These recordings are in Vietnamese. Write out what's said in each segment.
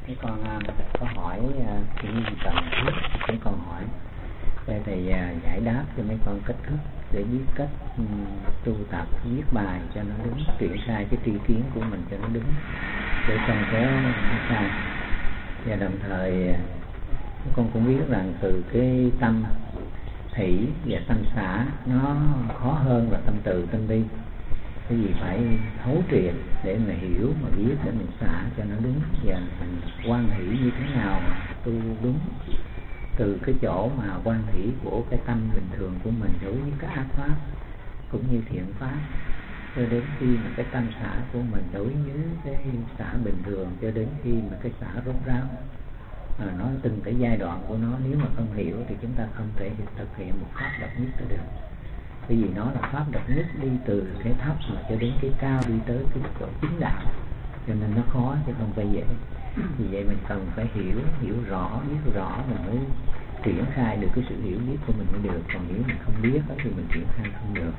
Cái con có hỏi những gì cần thiết, cái con hỏi để thầy giải đáp cho mấy con cách thức để biết cách tu tập viết bài cho nó đúng, triển khai cái tri kiến của mình cho nó đúng để không có sai. Và đồng thời con cũng biết rằng từ cái tâm thủy và tâm xã nó khó hơn là tâm từ tâm bi. Cái gì phải thấu triệt để mà hiểu mà biết để mình xả cho nó đúng, và mình quan hỷ như thế nào mà tu đúng, từ cái chỗ mà quan hỷ của cái tâm bình thường của mình đối với các ác pháp cũng như thiện pháp, cho đến khi mà cái tâm xả của mình đối với cái xả bình thường, cho đến khi mà cái xả rốt ráo. Nó từng cái giai đoạn của nó, nếu mà không hiểu thì chúng ta không thể thực hiện một pháp độc nhất tới được. Bởi vì nó là pháp độc nhất, đi từ cái thấp mà cho đến cái cao, đi tới cái chỗ chính đạo, cho nên nó khó chứ không phải dễ. Vì vậy mình cần phải hiểu rõ, biết rõ mình mới triển khai được cái sự hiểu biết của mình mới được. Còn nếu mình không biết thì mình triển khai không được.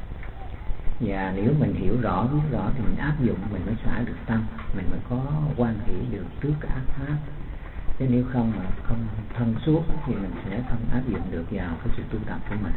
Và nếu mình hiểu rõ, biết rõ thì mình áp dụng, mình mới xả được tâm, mình mới có quan hệ được trước cái ác pháp. Chứ nếu không mà không thông suốt thì mình sẽ không áp dụng được vào cái sự tu tập của mình.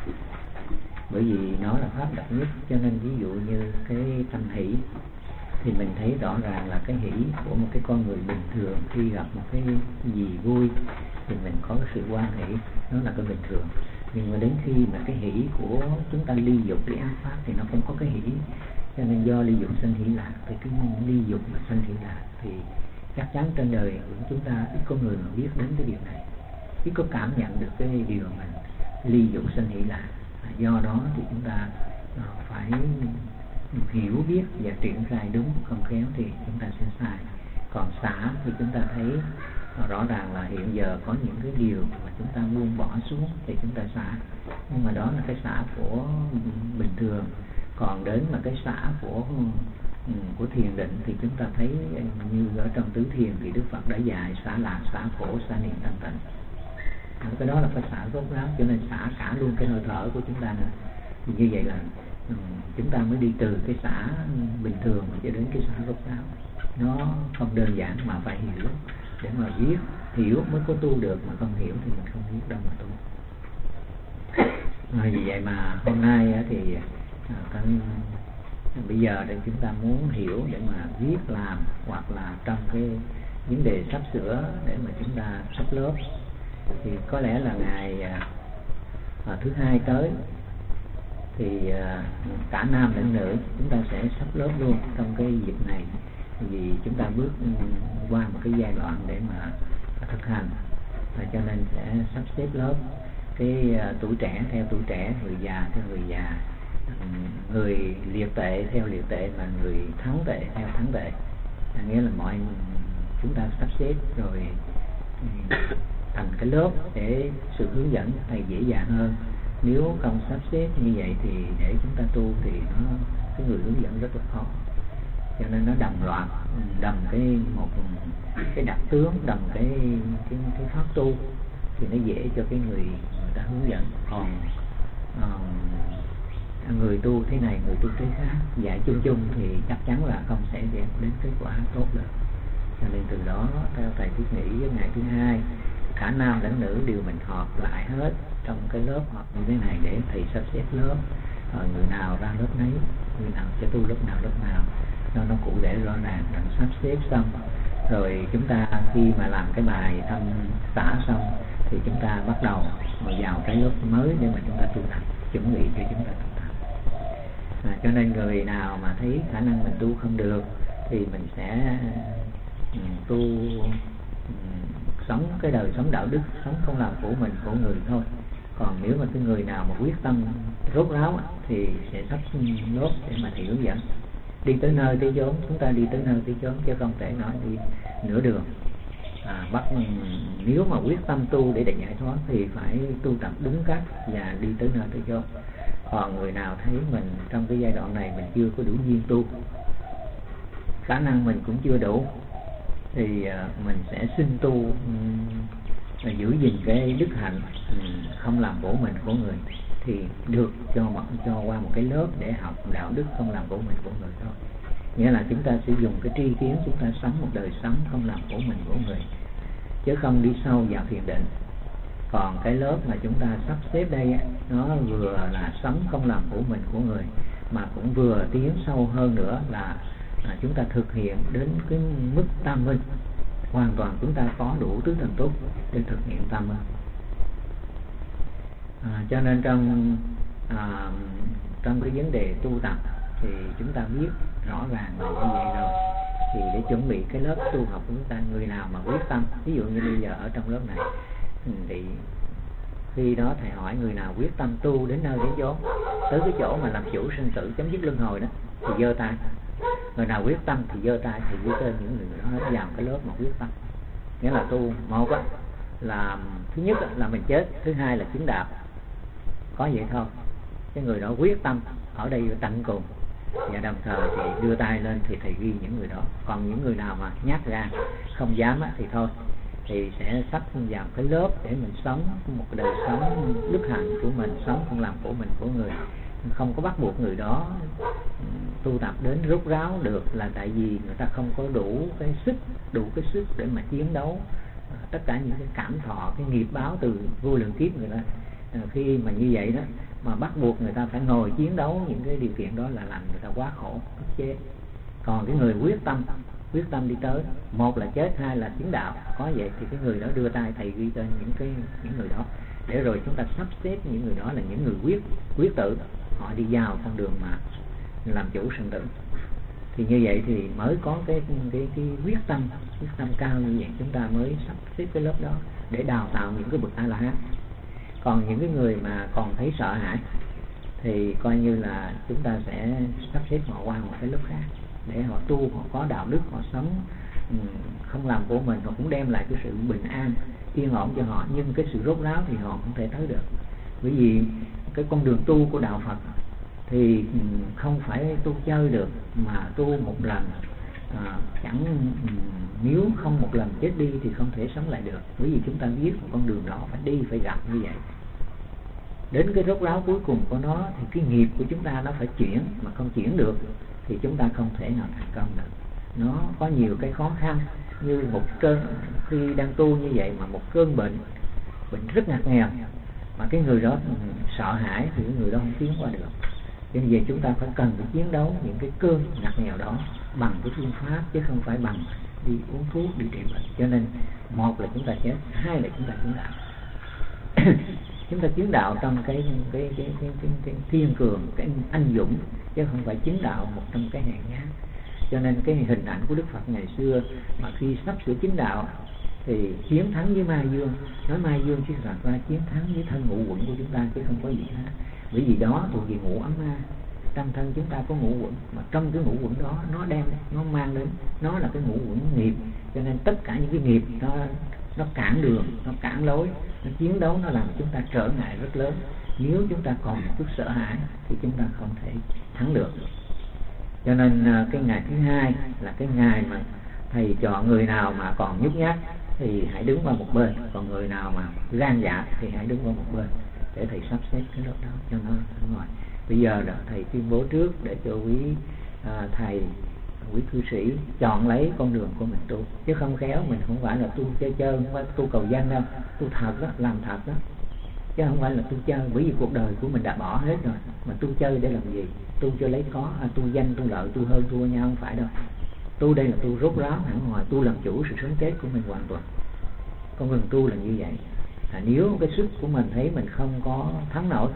Bởi vì nó là pháp độc nhất, cho nên ví dụ như cái tâm hỷ thì mình thấy rõ ràng là cái hỷ của một cái con người bình thường, khi gặp một cái gì vui thì mình có cái sự quan hỷ, nó là cái bình thường. Nhưng mà đến khi mà cái hỷ của chúng ta ly dục cái ác pháp thì nó không có cái hỷ, cho nên do ly dục sanh hỷ lạc, thì cái ly dục mà sanh hỷ lạc thì chắc chắn trên đời của chúng ta ít có người mà biết đến cái điều này, ít có cảm nhận được cái điều mà ly dục sanh hỷ lạc. Do đó thì chúng ta phải hiểu biết và triển khai đúng, không khéo thì chúng ta sẽ sai. Còn xả thì chúng ta thấy rõ ràng là hiện giờ có những cái điều mà chúng ta buông bỏ xuống thì chúng ta xả, nhưng mà đó là cái xả của bình thường. Còn đến mà cái xả của thiền định thì chúng ta thấy như ở trong tứ thiền thì Đức Phật đã dạy xả lạc, xả khổ, xả niệm thanh tịnh. Cái đó là phải xả rốt ráo, cho nên xả cả luôn cái hơi thở của chúng ta nữa. Thì như vậy là chúng ta mới đi từ cái xả bình thường cho đến cái xả rốt ráo. Nó không đơn giản mà phải hiểu để mà viết, hiểu mới có tu được, mà không hiểu thì mình không biết đâu mà tu. Vì vậy mà hôm nay thì bây giờ đây chúng ta muốn hiểu để mà viết làm, hoặc là trong cái vấn đề sắp sửa để mà chúng ta sắp lớp, thì có lẽ là ngày thứ hai tới thì cả nam lẫn nữ chúng ta sẽ sắp lớp luôn trong cái dịp này, vì chúng ta bước qua một cái giai đoạn để mà thực hành, cho nên sẽ sắp xếp lớp. Cái tuổi trẻ theo tuổi trẻ, người già theo người già, người liệt tệ theo liệt tệ, mà người thắng tệ theo thắng tệ. Nghĩa là chúng ta sắp xếp rồi thành cái lớp để sự hướng dẫn thầy dễ dàng hơn. Nếu không sắp xếp như vậy thì để chúng ta tu thì cái người hướng dẫn rất là khó, cho nên nó đồng loạt, đồng một cái đặc tướng, đồng cái pháp tu thì nó dễ cho cái người ta hướng dẫn. Còn người tu thế này, người tu thế khác, dạy chung chung thì chắc chắn là không sẽ đến kết quả tốt được. Cho nên từ đó theo thầy thiết nghĩ với ngày thứ hai cả nam lẫn nữ đều mình họp lại hết trong cái lớp họp như thế này để thầy sắp xếp lớp, người nào ra lớp nấy, người nào sẽ tu lớp nào nó cụ thể rõ ràng, rồi sắp xếp xong rồi chúng ta khi mà làm cái bài thăm xả xong thì chúng ta bắt đầu vào cái lớp mới để mà chúng ta tu tập, chuẩn bị cho chúng ta tu tập. Cho nên người nào mà thấy khả năng mình tu không được thì mình sẽ tu sống cái đời sống đạo đức, sống không làm khổ mình khổ người thôi. Còn nếu mà cái người nào mà quyết tâm rốt ráo thì sẽ sắp lớp để mà thầy hướng dẫn. Đi tới nơi tới chốn, chúng ta đi tới nơi tới chốn chứ không thể nói đi nửa đường. Nếu mà quyết tâm tu để giải thoát thì phải tu tập đúng cách và đi tới nơi tới chốn. Còn người nào thấy mình trong cái giai đoạn này mình chưa có đủ duyên tu, khả năng mình cũng chưa đủ, thì mình sẽ xin tu giữ gìn cái đức hạnh không làm khổ mình khổ người, thì được cho qua một cái lớp để học đạo đức không làm khổ mình khổ người thôi. Nghĩa là chúng ta sẽ dùng cái tri kiến, chúng ta sống một đời sống không làm của mình của người, chứ không đi sâu vào thiền định. Còn cái lớp mà chúng ta sắp xếp đây nó vừa là sống không làm của mình của người, mà cũng vừa tiến sâu hơn nữa là chúng ta thực hiện đến cái mức tam minh. Hoàn toàn chúng ta có đủ tứ thần túc để thực hiện tam minh. Cho nên trong cái vấn đề tu tập thì chúng ta biết rõ ràng là như vậy rồi. Thì để chuẩn bị cái lớp tu học của chúng ta, người nào mà quyết tâm, ví dụ như bây giờ ở trong lớp này thì khi đó thầy hỏi người nào quyết tâm tu đến nơi đến chốn, tới cái chỗ mà làm chủ sinh tử, chấm dứt luân hồi đó, thì giơ tay. Người nào quyết tâm thì giơ tay, thì ghi tên những người đó vào cái lớp mà quyết tâm. Nghĩa là tu một á, là thứ nhất là mình chết, thứ hai là chứng đạo, có vậy thôi. Cái người đó quyết tâm ở đây tận cùng, và đồng thời thì đưa tay lên thì thầy ghi những người đó. Còn những người nào mà nhát gan không dám á, thì thôi, thì sẽ sắp vào cái lớp để mình sống một đời sống đức hạnh của mình, sống không làm của mình của người. Không có bắt buộc người đó tu tập đến rốt ráo được, là tại vì người ta không có đủ cái sức để mà chiến đấu tất cả những cái cảm thọ, cái nghiệp báo từ vô lượng kiếp người ta. Khi mà như vậy đó mà bắt buộc người ta phải ngồi chiến đấu những cái điều kiện đó là làm người ta quá khổ, ức chế. Còn cái người quyết tâm đi tới, một là chết, hai là chứng đạo, có vậy thì cái người đó đưa tay, thầy ghi tên những người đó, để rồi chúng ta sắp xếp những người đó là những người quyết tử, họ đi vào con đường mà làm chủ sinh tử. Thì như vậy thì mới có cái quyết tâm cao như vậy, chúng ta mới sắp xếp cái lớp đó để đào tạo những cái bậc A La Hán. Còn những cái người mà còn thấy sợ hãi thì coi như là chúng ta sẽ sắp xếp họ qua một cái lớp khác để họ tu, họ có đạo đức, họ sống không làm của mình, họ cũng đem lại cái sự bình an, yên ổn cho họ. Nhưng cái sự rốt ráo thì họ không thể tới được, bởi vì cái con đường tu của đạo Phật thì không phải tu chơi được, mà tu một lần nếu không một lần chết đi thì không thể sống lại được. Bởi vì chúng ta biết một con đường đó phải đi, phải gặp như vậy. Đến cái rốt ráo cuối cùng của nó thì cái nghiệp của chúng ta nó phải chuyển, mà không chuyển được thì chúng ta không thể nào thành công được. Nó có nhiều cái khó khăn, như một cơn, khi đang tu như vậy mà một cơn bệnh rất ngặt nghèo, mà cái người đó sợ hãi thì cái người đó không tiến qua được. Cho nên vậy chúng ta phải cần phải chiến đấu những cái cơn ngặt nghèo đó bằng cái phương pháp, chứ không phải bằng đi uống thuốc, đi trị bệnh. Cho nên một là chúng ta chết, hai là chúng ta chứng đạo. Chúng ta chứng đạo trong cái thiên cường, cái anh dũng, chứ không phải chứng đạo một trong cái hèn nhát. Cho nên cái hình ảnh của Đức Phật ngày xưa mà khi sắp sửa chứng đạo thì chiến thắng với ma dương. Nói ma dương chứ thật ra chiến thắng với thân ngũ quẩn của chúng ta, chứ không có gì hết. Bởi vì đó thuộc về ngũ ấm ma. Trong thân chúng ta có ngũ quẩn, mà trong cái ngũ quẩn đó nó mang đến, nó là cái ngũ quẩn nghiệp. Cho nên tất cả những cái nghiệp nó cản đường, nó cản lối, nó chiến đấu, nó làm chúng ta trở ngại rất lớn. Nếu chúng ta còn một chút sợ hãi thì chúng ta không thể thắng được. Cho nên cái ngày thứ hai là cái ngày mà thầy chọn người nào mà còn nhút nhát thì hãy đứng qua một bên, còn người nào mà gan dạ thì hãy đứng qua một bên, để thầy sắp xếp cái lớp đó cho nó ngoài. Bây giờ là thầy tuyên bố trước để cho quý thầy, quý cư sĩ chọn lấy con đường của mình tu, chứ không khéo mình không phải là tu chơi, không phải tu cầu danh đâu, tu thật đó, làm thật đó, chứ không phải là tu chơi. Bởi vì cuộc đời của mình đã bỏ hết rồi, mà tu chơi để làm gì? Tu cho lấy có, tu danh, tu lợi, tu hơn, tu nhau, không phải đâu. Tu đây là tu rốt ráo hẳn hoài, tu làm chủ sự sống chết của mình hoàn toàn. Con đường tu là như vậy. Nếu cái sức của mình thấy mình không có thắng nổi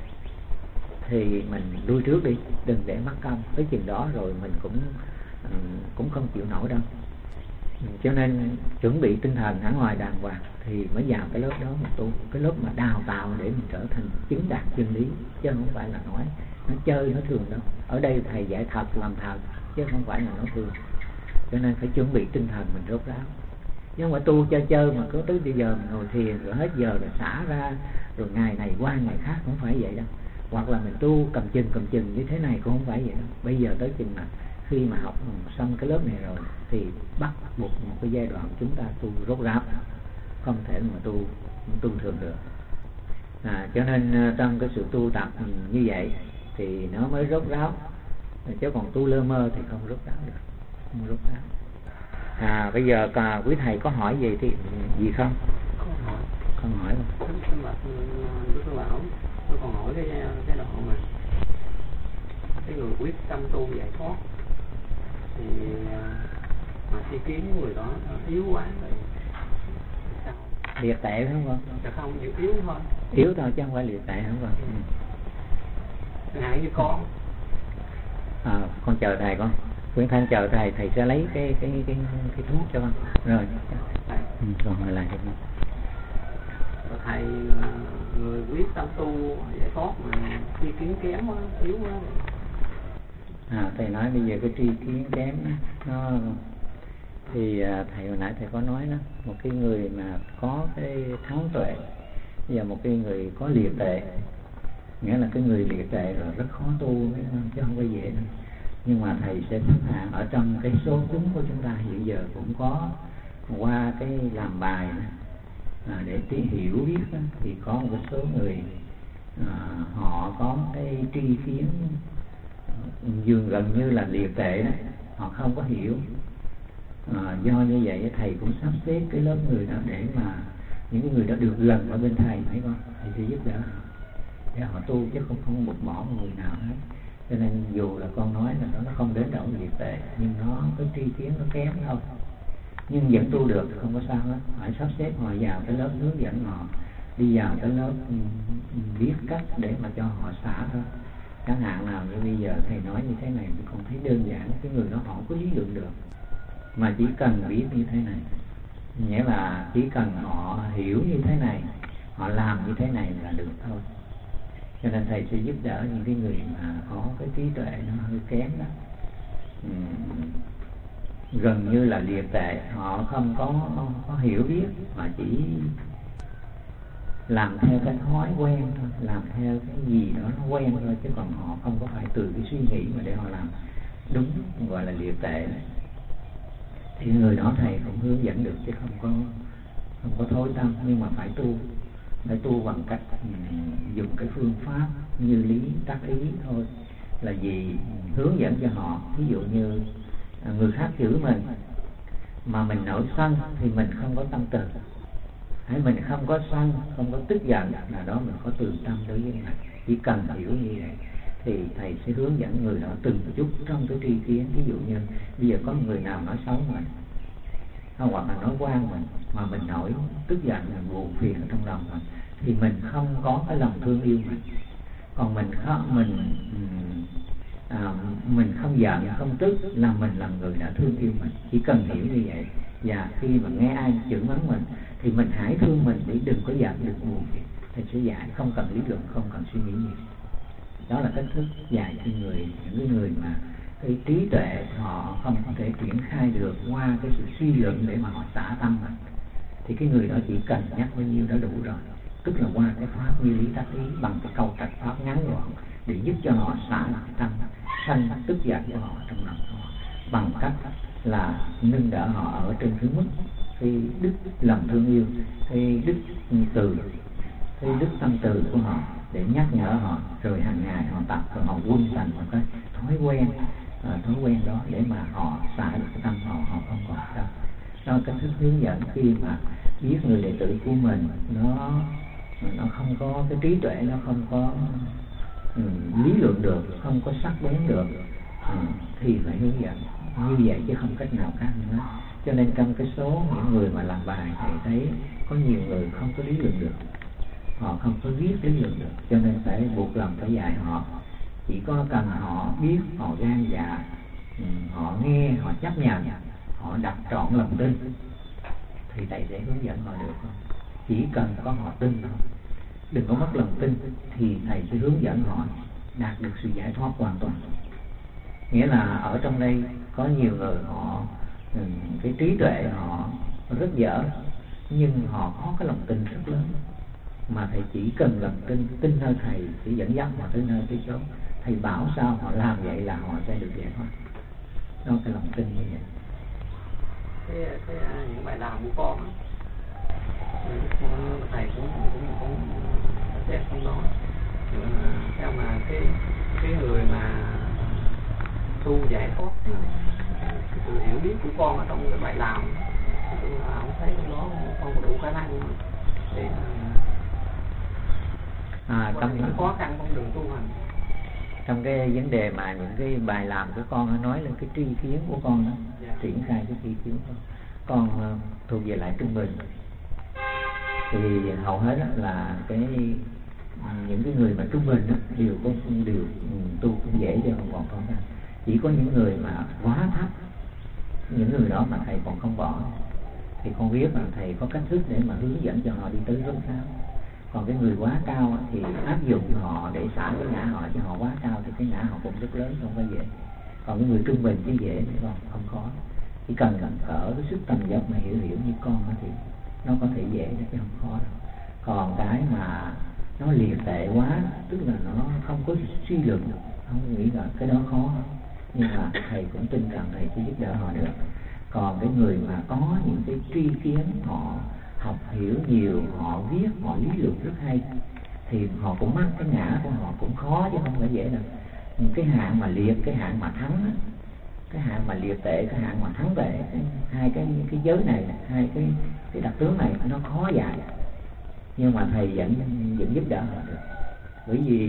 thì mình lui trước đi, đừng để mất công. Tới chừng đó rồi mình cũng không chịu nổi đâu. Cho nên chuẩn bị tinh thần hẳn hoài đàng hoàng thì mới vào cái lớp đó mà tu, cái lớp mà đào tạo để mình trở thành chứng đạt chân lý, chứ không phải là nói nó chơi, nó thường đâu. Ở đây thầy dạy thật, làm thật, chứ không phải là nói thường. Cho nên phải chuẩn bị tinh thần mình rốt ráo, chứ không phải tu chơi mà cứ tới bây giờ mình ngồi thiền rồi hết giờ rồi xả ra, rồi ngày này qua ngày khác, không phải vậy đâu. Hoặc là mình tu cầm chừng như thế này cũng không phải vậy đâu. Bây giờ tới chừng mà khi mà học xong cái lớp này rồi thì bắt buộc một cái giai đoạn chúng ta tu rốt ráo, không thể mà tu thường được. Cho nên trong cái sự tu tập như vậy thì nó mới rốt ráo. chứ còn tu lơ mơ thì không rút ráo được, không rút ráo. Bây giờ quý thầy có hỏi gì thì gì không? Không hỏi không? Tôi còn hỏi cái đoạn mà cái người quyết tâm tu giải thoát thì mà khi kiến người đó yếu quá rồi sao? Liệt tệ phải không? Dạ không, yếu thôi. Yếu thôi chứ không phải liệt tệ không con? Chẳng hạn như con chờ thầy con. Quyển Thanh chờ thầy sẽ lấy cái thuốc cho con. Rồi. Còn hỏi lại cho con. Thầy người quyết tâm tu giải thoát mà tri kiến kém quá, yếu quá. Thầy nói bây giờ cái tri kiến kém nó thì thầy hồi nãy thầy có nói đó, một cái người mà có cái thắng tuệ và một cái người có liệt tệ, nghĩa là cái người liệt tệ rồi rất khó tu chứ không có dễ đâu. Nhưng mà thầy sẽ xếp hạng ở trong cái số chúng của chúng ta hiện giờ cũng có qua cái làm bài để hiểu biết đó, thì có một cái số người họ có cái tri kiến gần như là liệt tệ đó, họ không có hiểu. Do như vậy thầy cũng sắp xếp cái lớp người đó để mà những cái người đó được gần ở bên thầy, thấy không? Thầy sẽ giúp đỡ để họ tu chứ không bục bỏ người nào hết. Cho nên dù là con nói là nó không đến độ liệt tệ, nhưng nó cái tri kiến nó kém thôi, nhưng vẫn tu được thì không có sao hết. Phải sắp xếp họ vào cái lớp hướng dẫn họ đi vào cái lớp biết cách để mà cho họ xả thôi. Chẳng hạn nào như bây giờ thầy nói như thế này thì con thấy đơn giản, cái người đó họ không có lý luận được, mà chỉ cần biết như thế này, nghĩa là chỉ cần họ hiểu như thế này, họ làm như thế này là được thôi. Cho nên thầy sẽ giúp đỡ những cái người mà có cái trí tuệ nó hơi kém đó, gần như là liệt tệ, họ không có hiểu biết, họ chỉ làm theo cái thói quen thôi, làm theo cái gì đó nó quen thôi, chứ còn họ không có phải từ cái suy nghĩ mà để họ làm đúng, gọi là liệt tệ đấy. Thì người đó thầy cũng hướng dẫn được chứ không có thối tâm, nhưng mà phải tu bằng cách dùng cái phương pháp như lý tác ý thôi. Là gì? Hướng dẫn cho họ, ví dụ như người khác chửi mình mà mình nổi sân thì mình không có tâm từ, hay mình không có sân, không có tức giận, là đó mình có từ tâm đối với mình. Chỉ cần hiểu như vậy thì thầy sẽ hướng dẫn người đó từng chút trong cái tri kiến. Ví dụ như bây giờ có người nào nói xấu mình, hoặc là nói quan mình, mà mình nổi tức giận, mình buồn phiền ở trong lòng mình, thì mình không có cái lòng thương yêu mình. Còn mình không giận, không tức là mình là người đã thương yêu mình. Chỉ cần hiểu như vậy, và khi mà nghe ai chửi mắng mình thì mình hãy thương mình để đừng có giận, đừng buồn phiền. Thầy sẽ dạy, không cần lý luận, không cần suy nghĩ nhiều. Đó là cách thức dạy cho những người mà cái trí tuệ họ không có thể triển khai được qua cái sự suy luận để mà họ xả tâm mình. Thì cái người đó chỉ cần nhắc bao nhiêu đã đủ rồi, tức là qua cái pháp như lý tác ý, bằng cái câu trạch pháp ngắn gọn để giúp cho họ xả lại tâm sân tức giận của họ trong lòng họ, bằng cách là nâng đỡ họ ở trên cái mức cái đức lòng thương yêu, cái đức từ, cái đức tâm từ của họ, để nhắc nhở họ, rồi hàng ngày họ tập, rồi họ quân thành một cái thói quen đó để mà họ xả được cái tâm họ không còn đâu. Đó cách thức hướng dẫn khi mà biết người đệ tử của mình nó không có cái trí tuệ, nó không có lý luận được, không có sắc bén được, thì phải hướng dẫn như vậy chứ không cách nào khác nữa. Cho nên trong cái số những người mà làm bài thầy thấy có nhiều người không có lý luận được, họ không có viết lý luận được, cho nên phải buộc lòng phải dạy họ. Chỉ có cần họ biết, họ gan dạ, họ nghe, họ chấp nhận, họ đặt trọn lòng tin thì thầy sẽ hướng dẫn họ được. Chỉ cần có họ tin thôi, đừng có mất lòng tin, thì thầy sẽ hướng dẫn họ đạt được sự giải thoát hoàn toàn. Nghĩa là ở trong đây có nhiều người họ cái trí tuệ họ rất dở, nhưng họ có cái lòng tin rất lớn, mà thầy chỉ cần lòng tin nơi thầy sẽ dẫn dắt họ tới nơi tới chốn. Thầy bảo sao họ làm vậy là họ sẽ được giải thoát. Đó, cái lòng tin như vậy. Cái những bài đào của con á, thầy cũng xét không nói, nhưng mà theo mà cái người mà tu giải thoát. Sự hiểu biết của con ở trong cái bài làm, tôi không thấy trong đó con có đủ khả năng để trong những khó khăn con đường tu hành. Trong cái vấn đề mà những cái bài làm của con nói lên cái tri kiến của con đó, triển khai cái tri kiến của con thuộc về lại trung bình, thì hầu hết là những cái người mà trung bình đó, đều tu cũng dễ cho còn khó khăn. Chỉ có những người mà quá thấp, những người đó mà thầy còn không bỏ, thì con biết là thầy có cách thức để mà hướng dẫn cho họ đi tới rất cao. Còn cái người quá cao thì áp dụng họ để xả cái ngã họ, chứ họ quá cao thì cái ngã họ cũng rất lớn, không có dễ. Còn cái người trung bình chứ dễ, còn không khó. Chỉ cần ở cái sức tầm dốc mà hiểu như con thì nó có thể dễ chứ không khó đâu. Còn cái mà nó liệt tệ quá, tức là nó không có suy luận được, không nghĩ là cái đó khó, nhưng mà thầy cũng tin rằng thầy sẽ giúp đỡ họ được. Còn cái người mà có những cái tri kiến, họ học hiểu nhiều, họ viết, họ lý luận rất hay, thì họ cũng mắc cái ngã của họ cũng khó chứ không phải dễ đâu. Cái hạng mà liệt, cái hạng mà thắng, cái hạng mà liệt tệ, cái hạng mà thắng tệ, hai cái giới này, hai cái đặc tướng này nó khó dạy, nhưng mà thầy vẫn giúp đỡ họ được. Bởi vì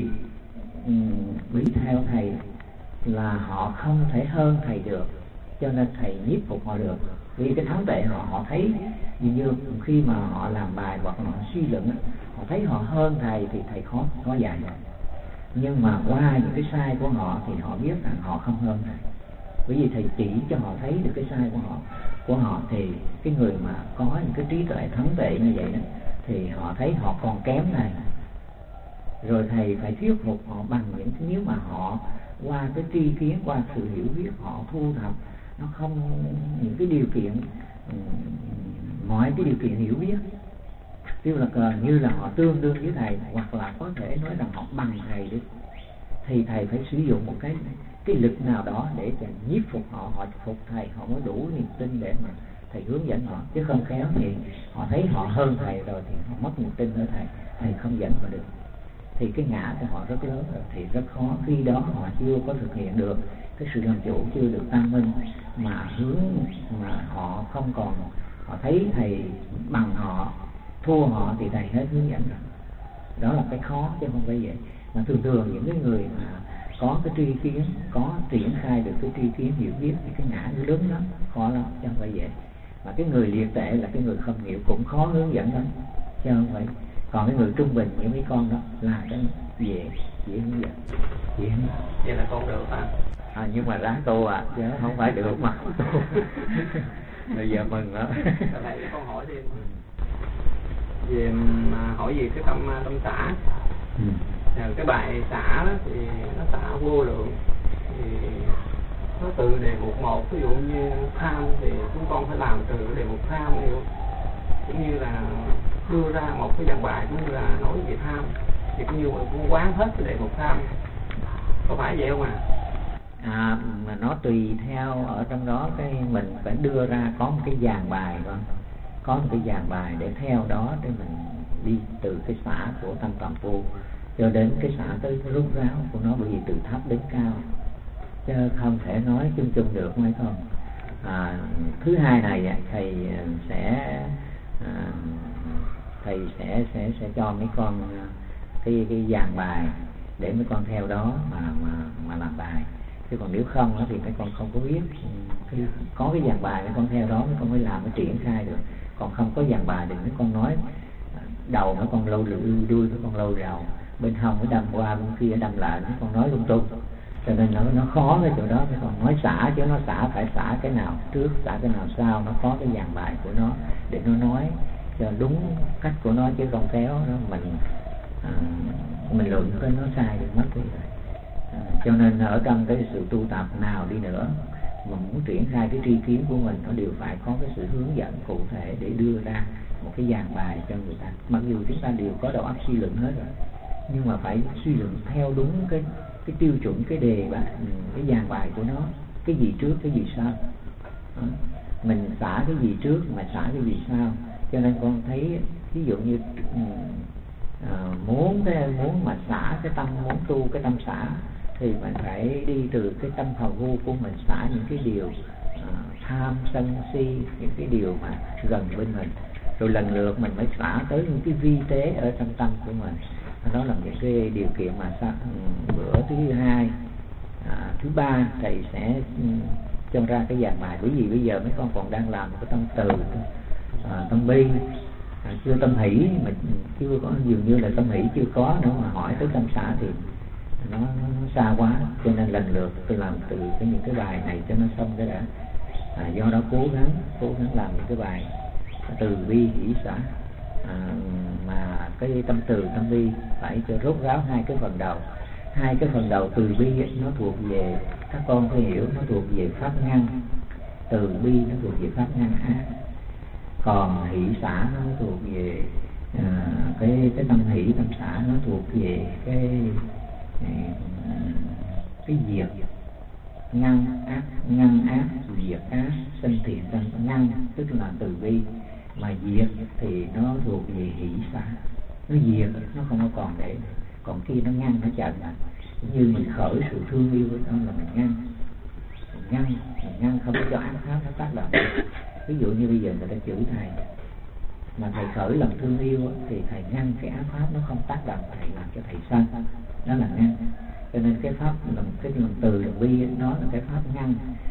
theo thầy là họ không thể hơn thầy được, cho nên thầy nhiếp phục họ được. Vì cái thắng tệ họ thấy như khi mà họ làm bài hoặc họ suy luận, họ thấy họ hơn thầy thì thầy khó dạy được. Nhưng mà qua những cái sai của họ thì họ biết rằng họ không hơn thầy. Bởi vì thầy chỉ cho họ thấy được cái sai của họ thì cái người mà có những cái trí tuệ thắng tệ như vậy đó, thì họ thấy họ còn kém thầy. Rồi thầy phải thuyết phục họ bằng những cái, nếu mà họ qua cái tri kiến, qua sự hiểu biết, họ thu thập nó không những cái điều kiện, mọi cái điều kiện hiểu biết, tức là gần như là họ tương đương với thầy, hoặc là có thể nói rằng họ bằng thầy đi, thì thầy phải sử dụng một cái lực nào đó để nhiếp phục họ phục thầy, họ mới đủ niềm tin để mà thầy hướng dẫn họ. Chứ không khéo thì họ thấy họ hơn thầy rồi thì họ mất niềm tin ở thầy không dẫn họ được, thì cái ngã của họ rất lớn rồi, thì rất khó. Khi đó họ chưa có thực hiện được cái sự làm chủ, chưa được tăng minh, mà hướng mà họ không còn, họ thấy thầy bằng họ, thua họ thì thầy hết hướng dẫn rồi. Đó là cái khó chứ không phải vậy. Mà thường những cái người mà có cái tri kiến, có triển khai được cái tri kiến hiểu biết thì cái ngã nó lớn lắm, khó lắm chứ không phải vậy. Mà cái người liệt tệ là cái người không hiểu, cũng khó hướng dẫn lắm chứ không phải. Còn cái người trung bình như mấy con đó là cái dễ hướng dẫn. Vậy là con được hả? Nhưng mà ráng tu chứ không phải được mà. Bây giờ mừng đó. Thầy con hỏi thêm về hỏi về cái tâm xả. Cái bài xả đó thì nó xả vô lượng, thì nó từ đề mục 1, ví dụ như tham thì chúng con phải làm từ đề mục tham, cũng như là đưa ra một cái dạng bài cũng như là nói về tham, thì cũng như cũng quán hết cái đề mục tham, có phải vậy không ạ? Mà nó tùy theo ở trong đó, cái mình phải đưa ra có một cái dàn bài, có một cái dàn bài để theo đó để mình đi từ cái xả của tâm tầm phu cho đến cái xả tới cái rút ráo của nó, bởi vì từ thấp đến cao chứ không thể nói chung chung được mấy con. Thứ hai này thầy sẽ cho mấy con cái dàn bài để mấy con theo đó mà làm bài. Chứ còn nếu không thì mấy con không có biết, có cái dàn bài mấy con theo đó mấy con mới làm, mới triển khai được. Còn không có dàn bài thì mấy con nói đầu mấy con lâu đuôi mấy con lâu đầu, bên hông mới đâm qua bên kia đâm lại, mấy con nói lung tung, cho nên nó khó cái chỗ đó. Mấy con nói xả chứ nó xả phải xả cái nào trước, xả cái nào sau, nó có cái dàn bài của nó để nó nói cho đúng cách của nó, chứ không kéo nó mình luận cái nó sai được mất đi rồi. Cho nên ở trong cái sự tu tập nào đi nữa mà muốn triển khai cái tri kiến của mình, nó đều phải có cái sự hướng dẫn cụ thể để đưa ra một cái dàn bài cho người ta. Mặc dù chúng ta đều có đầu óc suy luận hết rồi, nhưng mà phải suy luận theo đúng cái tiêu chuẩn, cái đề bài, cái dàn bài của nó, cái gì trước cái gì sau. Mình xả cái gì trước mà xả cái gì sau. Cho nên con thấy ví dụ như muốn mà xả cái tâm, muốn tu cái tâm xả thì mình phải đi từ cái tâm phàm phu của mình, xả những cái điều tham sân si, những cái điều mà gần bên mình, rồi lần lượt mình mới xả tới những cái vi tế ở trong tâm của mình. Đó là những cái điều kiện mà bữa thứ hai, thứ ba thầy sẽ cho ra cái dàn bài. Bởi vì bây giờ mấy con còn đang làm cái tâm từ, tâm bi, chưa tâm hỷ, mà chưa có, dường như là tâm hỷ chưa có nữa, mà hỏi tới tâm xả thì nó xa quá, cho nên lần lượt tôi làm từ những cái bài này cho nó xong cái đã. Do đó cố gắng làm những cái bài từ bi hỷ xả, mà cái tâm từ tâm bi phải cho rốt ráo hai cái phần đầu. Hai cái phần đầu từ bi ấy, nó thuộc về, các con phải hiểu, nó thuộc về pháp ngăn. Từ bi nó thuộc về pháp ngăn ác, còn hỷ xả nó thuộc về cái tâm hỷ tâm xả nó thuộc về cái diệt, ngăn ác diệt ác, sinh thiện tâm. Ngăn tức là từ bi, mà diệt thì nó thuộc về hỷ xả. Nó diệt, nó không có còn để, còn khi nó ngăn, nó chặn. Như mình khởi sự thương yêu đó là mình ngăn không cho ác pháp nó tác động. Ví dụ như bây giờ người ta chửi thầy, mà thầy khởi lòng thương yêu thì thầy ngăn cái ác pháp nó không tác động thầy, làm cho thầy sân, đó là ngăn. Cho nên cái pháp cái lòng từ lòng bi đó là cái pháp ngăn.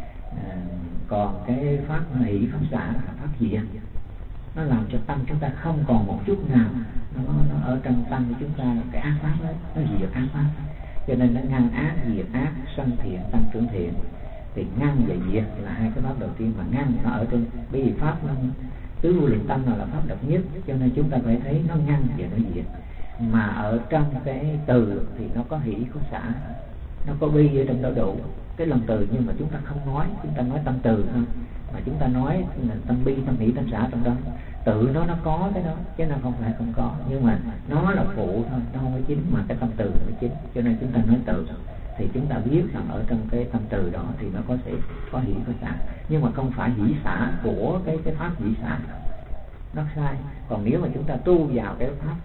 Còn cái pháp hỷ pháp xả là pháp diệt. Nó làm cho tâm chúng ta không còn một chút nào nó ở trong tâm của chúng ta, cái ác pháp đó, nó diệt ác pháp. Cho nên nó ngăn ác diệt ác, sanh thiện tăng trưởng thiện. Thì ngăn và diệt là hai cái pháp đầu tiên. Mà ngăn nó ở trên, bởi vì pháp tứ vô lượng tâm là pháp độc nhất, cho nên chúng ta phải thấy nó ngăn và nó diệt. Mà ở trong cái từ thì nó có hỷ có xả, nó có bi ở trong đó đủ cái lòng từ, nhưng mà chúng ta không nói, chúng ta nói tâm từ thôi, mà chúng ta nói tâm bi tâm hỷ tâm xả trong đó. Tự nó có cái đó chứ nó không phải không có, nhưng mà nó là phụ thôi, nó không phải chính, mà cái tâm từ là chính. Cho nên chúng ta nói từ thì chúng ta biết rằng ở trong cái tâm từ đó thì nó sẽ có hỷ có xả, nhưng mà không phải hỷ xả của cái pháp hỷ xả, nó sai. Còn nếu mà chúng ta tu vào cái pháp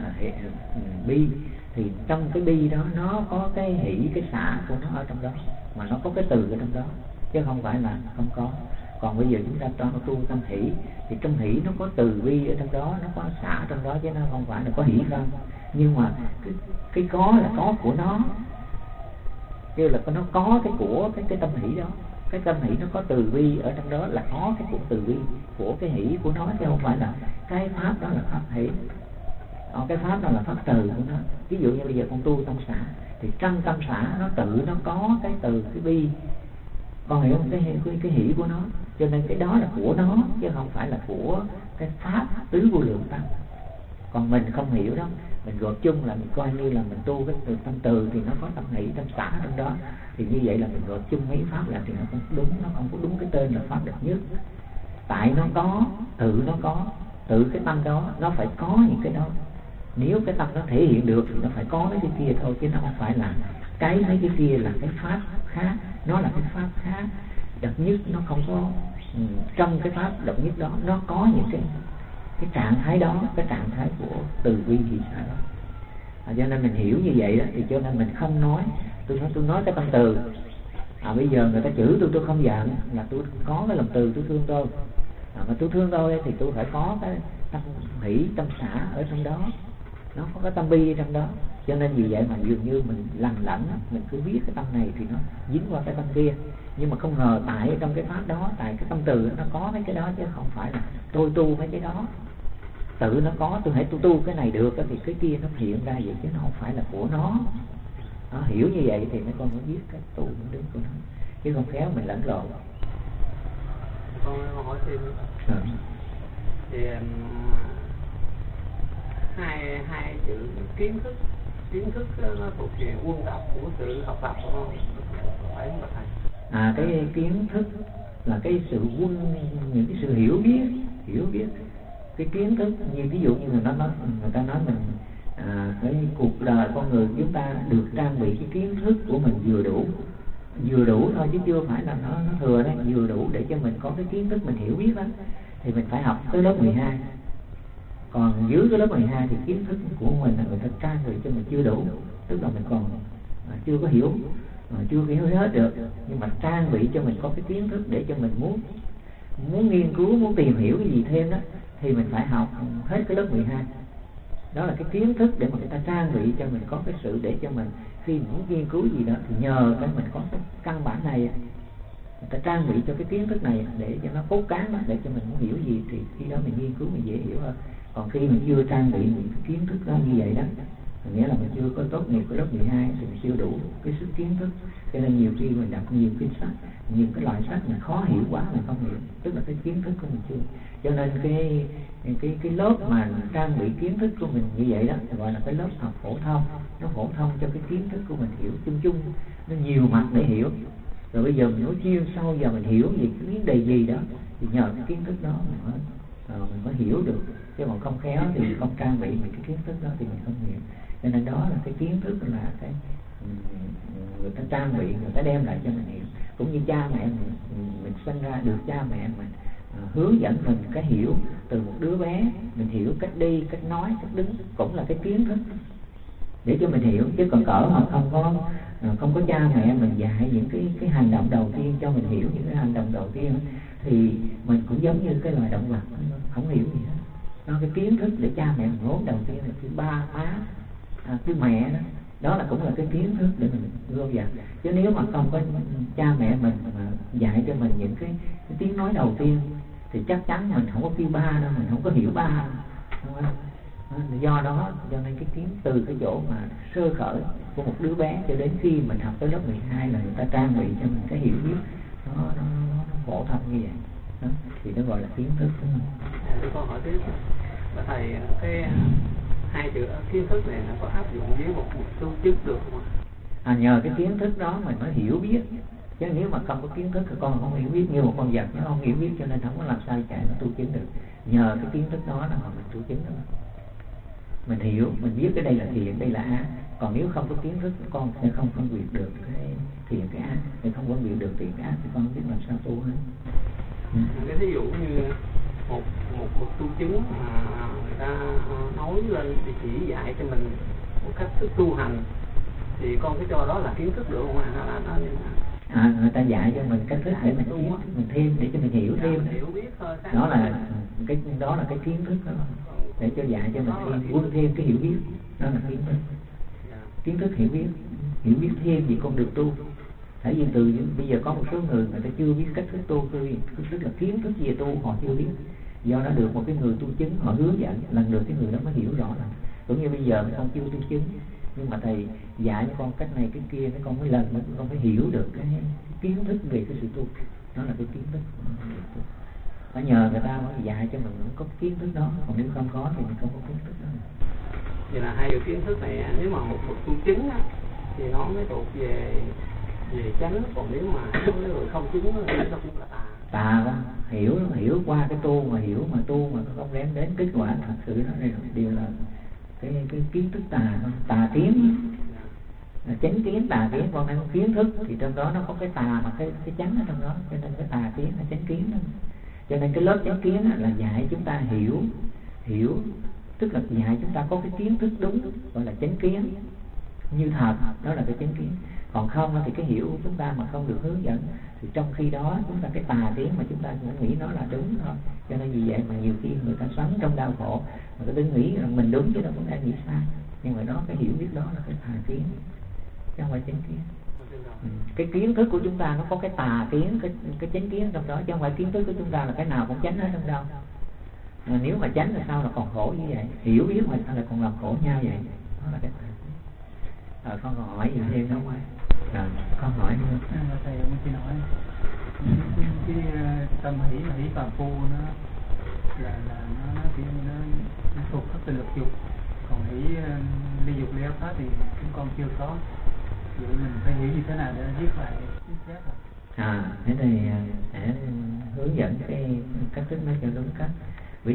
bi thì trong cái bi đó nó có cái hỷ cái xả của nó ở trong đó, mà nó có cái từ ở trong đó chứ không phải là không có. Còn bây giờ chúng ta tu tâm hỷ thì trong hỷ nó có từ bi ở trong đó, nó có xả trong đó, chứ nó không phải là có hỷ không. Nhưng mà cái có là có của nó, như là nó có cái của cái tâm hỷ đó. Cái tâm hỷ nó có từ bi ở trong đó là có cái của từ bi của cái hỷ của nó, chứ không phải là cái pháp đó là pháp hỷ. Cái pháp đó là pháp từ của nó. Ví dụ như bây giờ con tu tâm xả thì trong tâm xả nó tự nó có cái từ cái bi, con hiểu không? Cái hỷ của nó, cho nên cái đó là của nó chứ không phải là của cái pháp tứ vô lượng tâm. Còn mình không hiểu đó, mình gộp chung là mình coi như là mình tu cái từ tâm từ thì nó có tâm hỷ tâm xả trong đó, thì như vậy là mình gộp chung mấy pháp là thì nó không đúng, nó không có đúng cái tên là pháp độc nhất. Tại nó có, tự nó có, tự cái tâm đó nó phải có những cái đó. Nếu cái tâm nó thể hiện được thì nó phải có mấy cái kia thôi, chứ nó không phải là cái mấy cái kia là cái pháp khác, nó là cái pháp khác độc nhất. Nó không có trong cái pháp độc nhất đó nó có những cái trạng thái đó, cái trạng thái của từ bi thì sao đó. Cho nên mình hiểu như vậy đó, thì cho nên mình không nói tôi nói cái tâm từ. Bây giờ người ta chửi tôi không giận là tôi có cái lòng từ, tôi thương tôi. Mà tôi thương tôi thì tôi phải có cái tâm hỷ tâm xả ở trong đó, nó có cái tâm bi ở trong đó. Cho nên vì vậy mà dường như mình lầm lẫn, mình cứ biết cái tâm này thì nó dính qua cái tâm kia, nhưng mà không ngờ tại trong cái pháp đó, tại cái tâm từ nó có mấy cái đó, chứ không phải là tôi tu mấy cái đó. Tự nó có, tôi hãy tu cái này được thì cái kia nó hiện ra vậy, chứ nó không phải là của nó. Hiểu như vậy thì mấy con mới biết cái tu đứng của nó, chứ không khéo mình lẫn lộn. Con hỏi thêm thì hai chữ kiến thức nó thuộc về quân tập của sự học tập không? Phải không thầy? Cái kiến thức là cái sự quân, những cái sự hiểu biết. Cái kiến thức như ví dụ như người ta nói mình cái cuộc đời con người chúng ta được trang bị cái kiến thức của mình vừa đủ thôi, chứ chưa phải là nó thừa đấy, vừa đủ để cho mình có cái kiến thức mình hiểu biết đó. Thì mình phải học tới lớp 12. Còn dưới cái lớp 12 thì kiến thức của mình là người ta trang bị cho mình chưa đủ, tức là mình còn chưa có hiểu, chưa có hiểu hết được, nhưng mà trang bị cho mình có cái kiến thức để cho mình muốn nghiên cứu, muốn tìm hiểu cái gì thêm đó, thì mình phải học hết cái lớp 12. Đó là cái kiến thức để mà người ta trang bị cho mình có cái sự để cho mình khi mình muốn nghiên cứu gì đó thì nhờ cái mình có cái căn bản này, người ta trang bị cho cái kiến thức này để cho nó cốt cán đó, để cho mình muốn hiểu gì thì khi đó mình nghiên cứu mình dễ hiểu hơn. Còn khi mình chưa trang bị những cái kiến thức đó như vậy đó, nghĩa là mình chưa có tốt nghiệp của lớp 12 thì mình chưa đủ cái sức kiến thức, cho nên nhiều khi mình đọc nhiều cái sách, nhiều cái loại sách mình khó hiểu quá, mình không hiểu, tức là cái kiến thức của mình chưa. Cho nên cái lớp mà trang bị kiến thức của mình như vậy đó gọi là cái lớp học phổ thông, nó phổ thông cho cái kiến thức của mình hiểu chung chung, nó nhiều mặt để hiểu. Rồi bây giờ mình nói chuyên sâu, giờ mình hiểu về cái vấn đề gì đó thì nhờ cái kiến thức đó mình mới hiểu được, chứ còn không khéo thì mình không trang bị những cái kiến thức đó thì mình không hiểu. Cho nên đó là cái kiến thức là cái người ta trang bị, người ta đem lại cho mình hiểu. Cũng như cha mẹ mình sinh ra được cha mẹ mình hướng dẫn mình cái hiểu, từ một đứa bé mình hiểu cách đi, cách nói, cách đứng, cũng là cái kiến thức để cho mình hiểu. Chứ còn cỡ mà không có cha mẹ mình dạy những cái hành động đầu tiên cho mình hiểu những cái hành động đầu tiên thì mình cũng giống như cái loài động vật không hiểu gì hết. Nó cái kiến thức để cha mẹ mình vốn đầu tiên là cái ba má, cái mẹ đó, đó là cũng là cái kiến thức để mình gom vào. Chứ nếu mà không có cha mẹ mình mà dạy cho mình những cái tiếng nói đầu tiên thì chắc chắn mình không có kêu ba đâu, mình không có hiểu ba đâu. Do đó cho nên cái kiến từ cái chỗ mà sơ khởi của một đứa bé cho đến khi mình học tới lớp 12 là người ta trang bị cho mình cái hiểu biết nó phổ thông như vậy đó, thì nó gọi là kiến thức, đúng không? Tôi còn hỏi tiếp là thầy, cái hai chữ kiến thức này nó có áp dụng với một tu chứng được không ạ? Nhờ cái kiến thức đó mình mới hiểu biết, chứ nếu mà không có kiến thức thì con không hiểu biết, như một con vật nó không hiểu biết cho nên không có làm sao chạy nó tu chứng được. Nhờ cái kiến thức đó là mình tu chứng được. Mình hiểu, mình biết cái đây là thiện, đây là ác. Còn nếu không có kiến thức con sẽ không phân biệt được cái thiện cái ác, thì không phân biệt được thiện cái ác thì con không biết làm sao tu hết. Cái thí dụ như một tu chứng mà người ta nói lên thì chỉ dạy cho mình một cách thức tu hành thì con cái cho đó là kiến thức được không ạ? Hay là nó như nào? Người ta dạy cho mình cách thức để mình thêm, để cho mình hiểu thêm. Đó là cái kiến thức đó, để cho dạy cho mình thêm, quân thêm cái hiểu biết, đó là kiến thức. Kiến thức hiểu biết thêm gì con được tu. Tại vì từ bây giờ có một số người ta chưa biết cách thức tu, tức là kiến thức về tu họ chưa biết. Do đó được một cái người tu chứng họ hướng dẫn, lần lượt cái người đó mới hiểu rõ là. Cũng như bây giờ con chưa tu chứng, nhưng mà thầy dạy cho con cách này cái kia, cái con mới lần mới con phải hiểu được cái kiến thức về cái sự tu. Đó là cái kiến thức. Phải nhờ người ta mới dạy cho mình có kiến thức đó, còn nếu không có thì mình không có kiến thức đó. Vậy là hai cái kiến thức này nếu mà một tu chứng á, thì nó mới thuộc về chánh, còn nếu mà người không chứng thì nó cũng là tà. Tà đó, hiểu qua cái tu mà tu mà không đem đến kết quả thật sự, đó này đều là cái kiến thức tà kiến. Chánh kiến, tà kiến, con đang kiến thức thì trong đó nó có cái tà mà cái chánh ở trong đó, cho nên cái tà kiến là chánh kiến đó. Cho nên cái lớp chánh kiến là dạy chúng ta hiểu, tức là dạy chúng ta có cái kiến thức đúng, gọi là chánh kiến như thật, đó là cái chánh kiến. Còn không thì cái hiểu của chúng ta mà không được hướng dẫn thì trong khi đó chúng ta cái tà kiến mà chúng ta cũng nghĩ nó là đúng thôi. Cho nên vì vậy mà nhiều khi người ta sống trong đau khổ mà người ta nghĩ rằng mình đúng chứ đâu cũng đang nghĩ sai. Nhưng mà đó, cái hiểu biết đó là cái tà kiến chứ không phải chánh kiến. Cái kiến thức của chúng ta nó có cái tà kiến, cái chánh kiến trong đó, chứ không phải kiến thức của chúng ta là cái nào cũng chánh hết trong đâu. Mà nếu mà chánh là sao là còn khổ như vậy, hiểu biết mà sao là còn làm khổ nhau vậy, đó là cái tà. Con còn hỏi gì thêm không ạ? Con hỏi nữa. Thầy ông chỉ nói cái tâm hỷ phàm phu nó là nó kiểu nó thuộc các cái lực dục, còn hỷ ly dục ly áp pháp thì chúng con chưa có. Vậy mình phải hiểu như thế nào để viết lại chính xác rồi? Thế thì sẽ hướng dẫn cái cách thức nó cho đúng cách. Bởi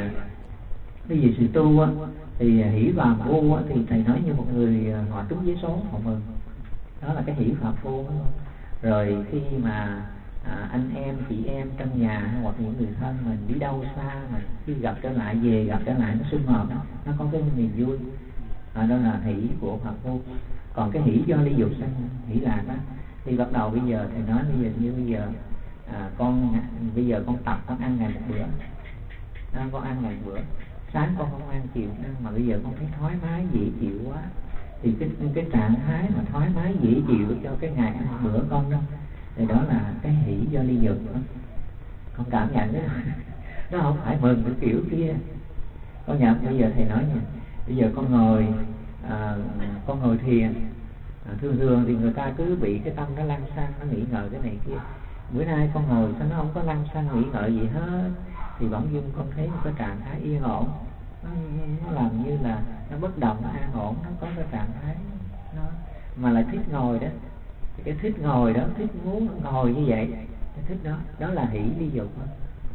vì sự tu á, thì hỷ phàm phu á, thì thầy nói như một người họ trúng giấy số họ mừng, đó là cái hỷ phàm phu. Rồi khi mà anh em chị em trong nhà hoặc những người thân mình đi đâu xa mà khi gặp trở lại nó sum họp, nó có cái niềm vui, đó là hỷ của phàm phu. Còn cái hỷ do ly dục sanh hỷ lạc đó thì bắt đầu bây giờ thầy nói bây giờ con bây giờ con tập con ăn ngày một bữa, con ăn ngày một bữa, sáng con không ăn, chiều không ăn, mà bây giờ con thấy thoải mái dễ chịu quá, thì cái trạng thái mà thoải mái dễ chịu cho cái ngày ăn một bữa con đó, thì đó là cái hỷ do ly dục đó. Con cảm nhận đó, nó không phải mừng cái kiểu kia. Con nhận bây giờ thầy nói nha, bây giờ con ngồi thiền, thường thì người ta cứ bị cái tâm nó lăn xăng, nó nghĩ ngợi cái này kia. Bữa nay con ngồi sao nó không có lăn xăng nghĩ ngợi gì hết, thì bỗng dưng con thấy một cái trạng thái yên ổn, nó làm như là nó bất động, nó an ổn, nó có cái trạng thái nó mà lại thích ngồi đó. Thì cái thích ngồi đó, thích muốn ngồi như vậy, cái thích đó là hỷ ly dục đó.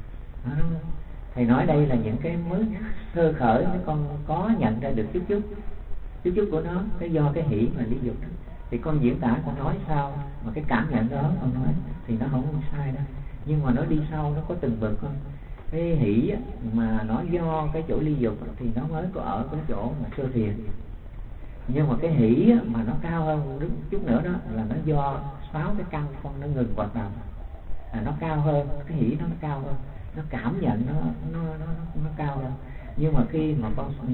Thầy nói đây là những cái mới sơ khởi mấy con có nhận ra được chút của nó, cái do cái hỷ mà ly dục đó. Thì con diễn tả, con nói sao mà cái cảm nhận đó con nói thì nó không sai đâu, nhưng mà nó đi sâu, nó có từng bậc không. Cái hỷ mà nó do cái chỗ ly dục thì nó mới có ở cái chỗ mà sơ thiền, nhưng mà cái hỷ mà nó cao hơn chút nữa đó là nó do 6 cái căn con nó ngừng hoạt động, nó cao hơn, cái hỷ nó cao hơn, nó cảm nhận nó cao hơn. Nhưng mà khi mà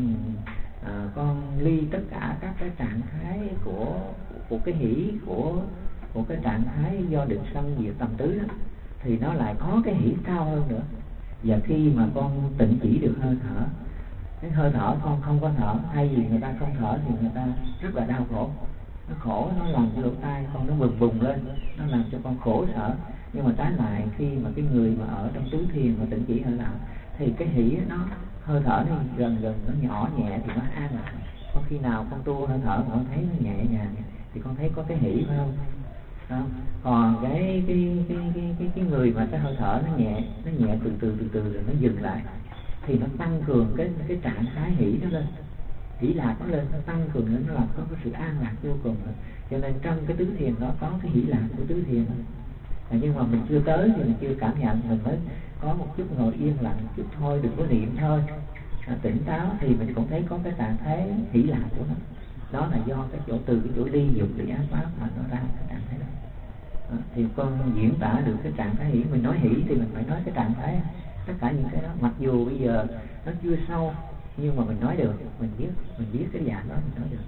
con ly tất cả các cái trạng thái của cái hỷ, của cái trạng thái do định sanh diệt tầm tứ đó, thì nó lại có cái hỷ cao hơn nữa. Và khi mà con tịnh chỉ được hơi thở, cái hơi thở con không có thở, thay vì người ta không thở thì người ta rất là đau khổ, nó khổ, nó làm cho lỗ tai con nó bùng lên, nó làm cho con khổ sở. Nhưng mà trái lại khi mà cái người mà ở trong tứ thiền mà tịnh chỉ hơi thở thì cái hỷ nó hơi thở nó gần nó nhỏ nhẹ thì nó an lạc. Có khi nào con tu hơi thở mà con thấy nó nhẹ nhàng thì con thấy có cái hỷ phải không? Đó. Còn cái người mà cái hơi thở nó nhẹ từ từ rồi nó dừng lại thì nó tăng cường cái trạng thái hỷ nó lên, hỷ lạc nó lên, nó tăng cường lên, nó làm có cái sự an lạc vô cùng. Cho nên trong cái tứ thiền đó có cái hỷ lạc của tứ thiền. Nhưng mà mình chưa tới thì mình chưa cảm nhận, mình mới có một chút ngồi yên lặng một chút thôi, đừng có niệm thôi, tỉnh táo thì mình cũng thấy có cái trạng thái hỷ lạc của nó. Đó là do cái chỗ từ cái chỗ ly dục ly ác pháp mà nó ra cái trạng thái đó. Thì con diễn tả được cái trạng thái hỷ. Mình nói hỷ thì mình phải nói cái trạng thái, tất cả những cái đó mặc dù bây giờ nó chưa sâu nhưng mà mình nói được, mình biết cái dạng đó mình nói được.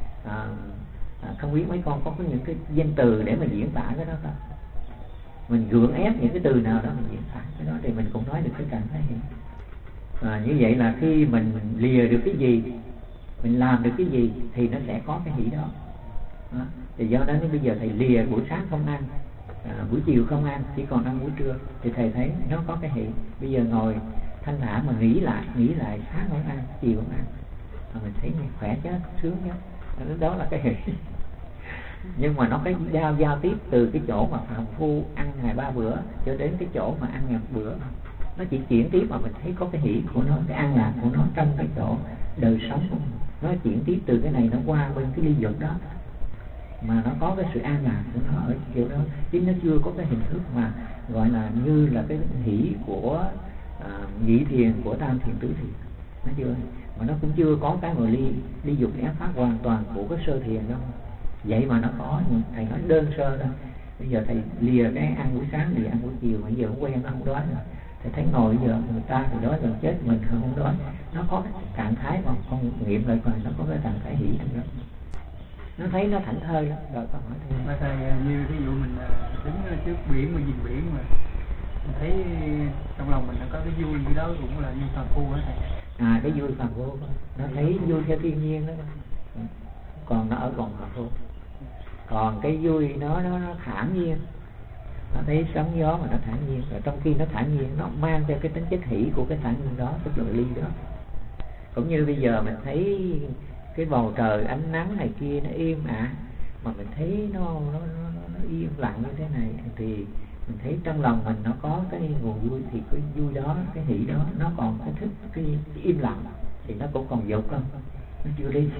Không biết mấy con có những cái danh từ để mà diễn tả cái đó không? Mình gượng ép những cái từ nào đó mình diễn tả cái đó thì mình cũng nói được cái trạng thái hỷ. Như vậy là khi mình lìa được cái gì, mình làm được cái gì thì nó sẽ có cái hỷ đó. Thì do đó đến bây giờ thầy lìa buổi sáng không ăn, buổi chiều không ăn, chỉ còn ăn buổi trưa, thì thầy thấy nó có cái hỷ. Bây giờ ngồi thanh thản mà nghĩ lại sáng không ăn, chiều không ăn, mình thấy mình khỏe chứ, sướng chứ, đó là cái hỷ. Nhưng mà nó cái giao tiếp từ cái chỗ mà phàm phu ăn ngày 3 bữa cho đến cái chỗ mà ăn ngày 1 bữa, nó chỉ chuyển tiếp mà mình thấy có cái hỷ của nó, cái an lạc của nó trong cái chỗ đời sống của mình. Nó chuyển tiếp từ cái này nó qua bên cái ly dục đó, mà nó có cái sự an lạc của nó ở kiểu đó, chứ nó chưa có cái hình thức mà gọi là như là cái hỷ của nhị thiền, của tam thiền, tứ thiền, nó chưa, mà nó cũng chưa có cái mà ly dục ác pháp hoàn toàn của cái sơ thiền đâu. Vậy mà nó có, nhưng thầy nói đơn sơ đó. Bây giờ thầy lìa cái ăn buổi sáng thì ăn buổi chiều, bây giờ cũng quen, nó không đói rồi. Thầy thấy ngồi bây giờ người ta thì đói gần chết, mình không đói. Nó có cái trạng thái mà con nghiệm lại coi, nó có cái trạng thái hỷ trong đó. Nó thấy nó thảnh thơi lắm. Rồi con hỏi thêm. Mà thầy, như ví dụ mình đứng trước biển mà nhìn biển mà mình thấy trong lòng mình nó có cái vui gì đó, cũng là như phàm phu hả thầy? Cái vui phàm phu, nó thấy vui theo thiên nhiên đó. Còn nó ở vòng phàm phu. Còn cái vui nó thản nhiên, nó thấy sóng gió mà nó thản nhiên. Rồi trong khi nó thản nhiên, nó mang theo cái tính chất hỷ của cái thản nhiên đó, tức là ly đó. Cũng như bây giờ mình thấy cái bầu trời ánh nắng này kia nó im ả, mà mình thấy nó im lặng như thế này, thì mình thấy trong lòng mình nó có cái nguồn vui, thì cái vui đó, cái hỷ đó, nó còn cái thích cái im lặng thì nó cũng còn dục không, nó chưa đi.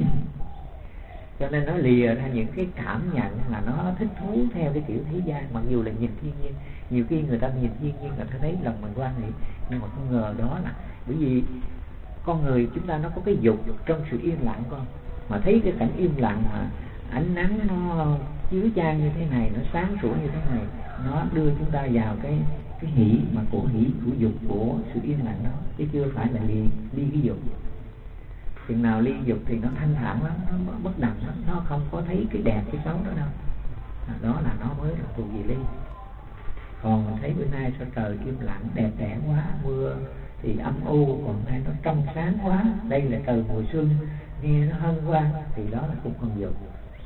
Cho nên nó lìa ra những cái cảm nhận là nó thích thú theo cái kiểu thế gian. Mặc dù là nhìn thiên nhiên, nhiều khi người ta nhìn thiên nhiên người ta thấy lòng mình quan hệ, nhưng mà không ngờ đó là bởi vì con người chúng ta nó có cái dục trong sự yên lặng con, mà thấy cái cảnh im lặng mà ánh nắng nó chiếu chang như thế này, nó sáng sủa như thế này, nó đưa chúng ta vào cái hỷ mà của hỷ của dục, của sự yên lặng đó, chứ chưa phải là ly cái dục. Chừng nào ly dục thì nó thanh thản lắm, nó bất động lắm, nó không có thấy cái đẹp cái xấu đó đâu. Đó là nó mới là thuộc về ly. Còn mình thấy bữa nay sao trời im lặng đẹp đẽ quá, mưa thì âm u, còn nay nó trong sáng quá, đây là trời mùa xuân nghe nó hân hoan, thì đó là cũng còn dục.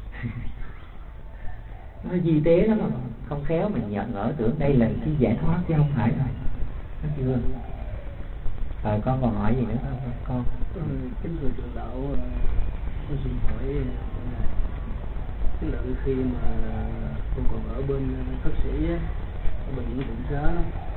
Nó di tế lắm, mà không khéo mình ngỡ tưởng đây là cái giải thoát chứ không phải rồi. Nó chưa. Con còn hỏi gì nữa không con? Kính thưa trưởng đạo, con xin hỏi cái lượng khi mà con còn ở bên bác sĩ á, ở bệnh viện Tịnh Xá đó,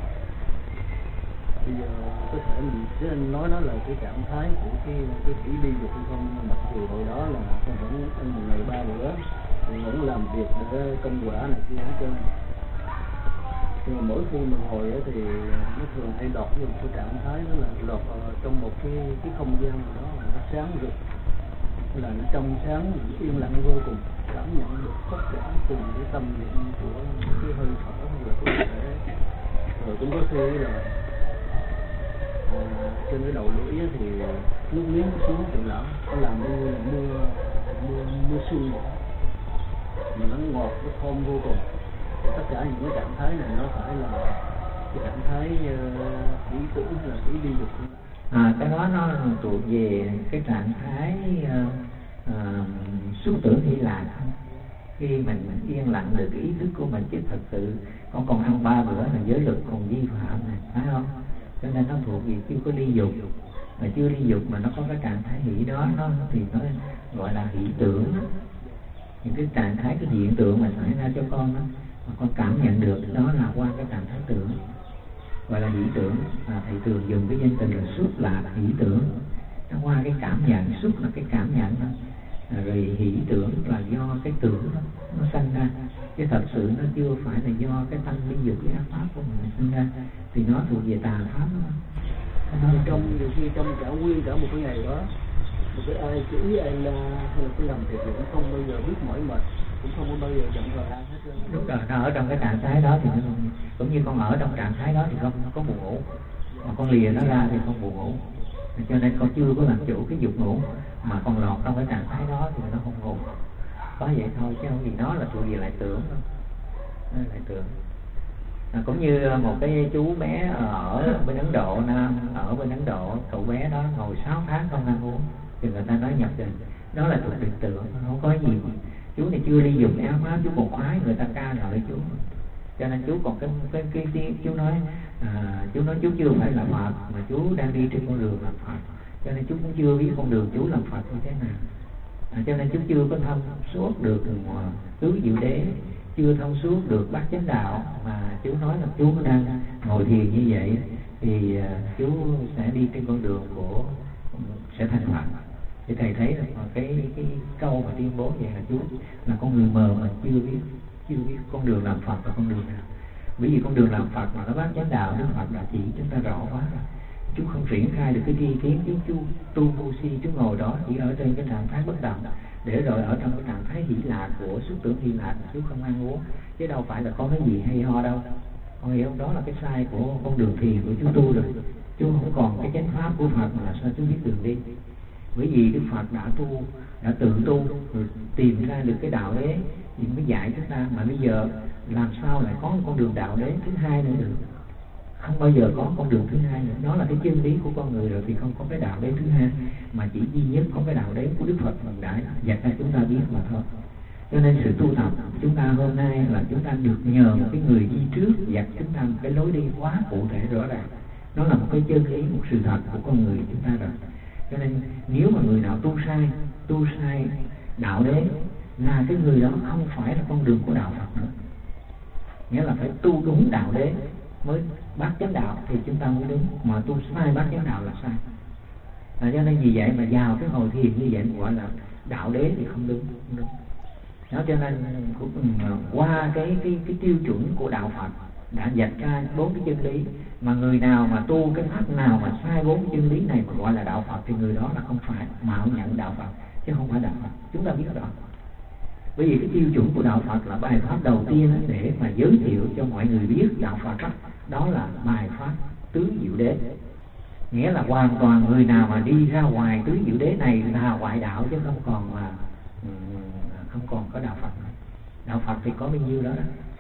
bây giờ có thể mình sẽ nói đó là cái trạng thái của cái thủy ly dục hay không, mặc dù hồi đó là con vẫn ăn một ngày 3 bữa, mình vẫn làm việc để công quả này kia hết trơn. Nhưng mà mỗi khi mình hồi thì nó thường hay đọt vào cái trạng thái đó là lọt trong một cái không gian nào đó, nó sáng rực, là nó trong sáng yên lặng vô cùng, cảm nhận được tất cả từng cái tâm niệm của cái hơi thở hay là cái thể. Rồi cũng có khi là trên cái đầu lưỡi thì nước miếng xuống chừng lỡ, nó làm như là mưa xuân vậy, mà nó ngọt, nó thơm vô cùng. Tất cả những cái trạng thái này nó phải là cái trạng thái ý tưởng là ý đi dục. Cái đó nó thuộc về cái trạng thái xúc tưởng Hy Lạc. Khi mình yên lặng được cái ý thức của mình, chứ thật sự con còn ăn 3 bữa là giới luật còn vi phạm này, phải không? Cho nên nó thuộc về chưa có ly dục. Mà chưa ly dục mà nó có cái trạng thái hỷ đó, nó thì nó gọi là hỷ tưởng. Những cái trạng thái, cái hiện tượng mà xảy ra cho con đó, mà con cảm nhận được đó là qua cái trạng thái tưởng, gọi là hỷ tưởng. Thầy thường dùng cái danh từ là xúc lạc hỷ tưởng. Nó qua cái cảm nhận, xúc là cái cảm nhận đó, rồi hỷ tưởng là do cái tưởng đó nó sanh ra, chứ thật sự nó chưa phải là do cái tâm ly dục, cái ác pháp của mình sinh ra, thì nó thuộc về tà pháp đó. Trong nhiều khi trong cả nguyên cả một cái ngày đó, một cái ai chửi ai la hay là cái làm việc gì cũng không bao giờ biết mỏi mệt, cũng không có bao giờ giận hờn ai hết trơn. Đúng rồi, nó ở trong cái trạng thái đó thì nó cũng như con ở trong trạng thái đó thì không có buồn ngủ, mà con lìa nó ra thì không buồn ngủ. Cho nên con chưa có làm chủ cái dục ngủ, mà con lọt trong cái trạng thái đó thì nó không ngủ. Có vậy thôi, chứ không gì, nó là thuộc về lại tưởng thôi. Nó lại tưởng. Cũng như một cái chú bé ở bên Ấn Độ, ở bên Ấn Độ, cậu bé đó ngồi 6 tháng không ăn uống, thì người ta nói nhập định. Đó là thuộc về tưởng, không có gì. Chú này chưa ly dục áo pháp, chú còn khoái người ta ca ngợi chú. Cho nên chú còn cái chú nói chú nói chú chưa phải là Phật, mà chú đang đi trên con đường làm Phật. Cho nên chú cũng chưa biết con đường chú làm Phật như thế nào. Cho nên chú chưa có thông suốt được tứ diệu đế, chưa thông suốt được bát chánh đạo, mà chú nói là chú đang ngồi thiền như vậy thì chú sẽ đi trên con đường của sẽ thành Phật. Thì thầy thấy là cái câu mà tuyên bố vậy là chú là con người mờ mà chưa biết con đường làm Phật là con đường nào. Bởi vì con đường làm Phật mà nó bát chánh đạo, Đức Phật đã chỉ chúng ta rõ quá rồi. Chú không triển khai được cái tri kiến, chú tu vô si, chú ngồi đó chỉ ở trên cái trạng thái bất động, để rồi ở trong cái trạng thái hỷ lạc của xúc tưởng Hy Lạc, chú không ăn uống, chứ đâu phải là có cái gì hay ho đâu. Con hiểu không? Đó là cái sai của con đường thiền của chú tu rồi. Chú không còn cái chánh pháp của Phật mà sao chú biết đường đi. Bởi vì Đức Phật đã tự tu rồi tìm ra được cái đạo đế thì mới dạy chúng ta. Mà bây giờ làm sao lại có một con đường đạo đế thứ hai nữa được? Không bao giờ có con đường thứ hai nữa. Nó là cái chân lý của con người rồi thì không có cái đạo đế thứ hai, mà chỉ duy nhất có cái đạo đế của Đức Phật mình đã dạy cho chúng ta biết mà thôi. Cho nên sự tu tập của chúng ta hôm nay là chúng ta được nhờ một cái người đi trước dạy chúng ta một cái lối đi quá cụ thể rõ ràng. Nó là một cái chân lý, một sự thật của con người chúng ta rồi. Cho nên nếu mà người nào tu sai đạo đế là cái người đó không phải là con đường của đạo Phật nữa. Nghĩa là phải tu đúng đạo đế mới bát chánh đạo thì chúng ta mới đúng, mà tu sai bát chánh đạo là sai. Cho nên vì vậy mà vào cái hồi thiền như vậy gọi là đạo đế thì không đúng. Đó, cho nên qua cái tiêu chuẩn của đạo Phật đã dạch ra 4 cái chân lý, mà người nào mà tu cái pháp nào mà sai 4 cái chân lý này mà gọi là đạo Phật thì người đó là không phải mạo nhận đạo Phật chứ không phải đạo Phật. Chúng ta biết rõ. Bởi vì cái tiêu chuẩn của đạo Phật là bài pháp đầu tiên để mà giới thiệu cho mọi người biết đạo Phật đó là bài pháp tứ diệu đế. Nghĩa là hoàn toàn người nào mà đi ra ngoài tứ diệu đế này là ngoại đạo, chứ không còn có đạo Phật nữa. Đạo Phật thì có bao nhiêu đó.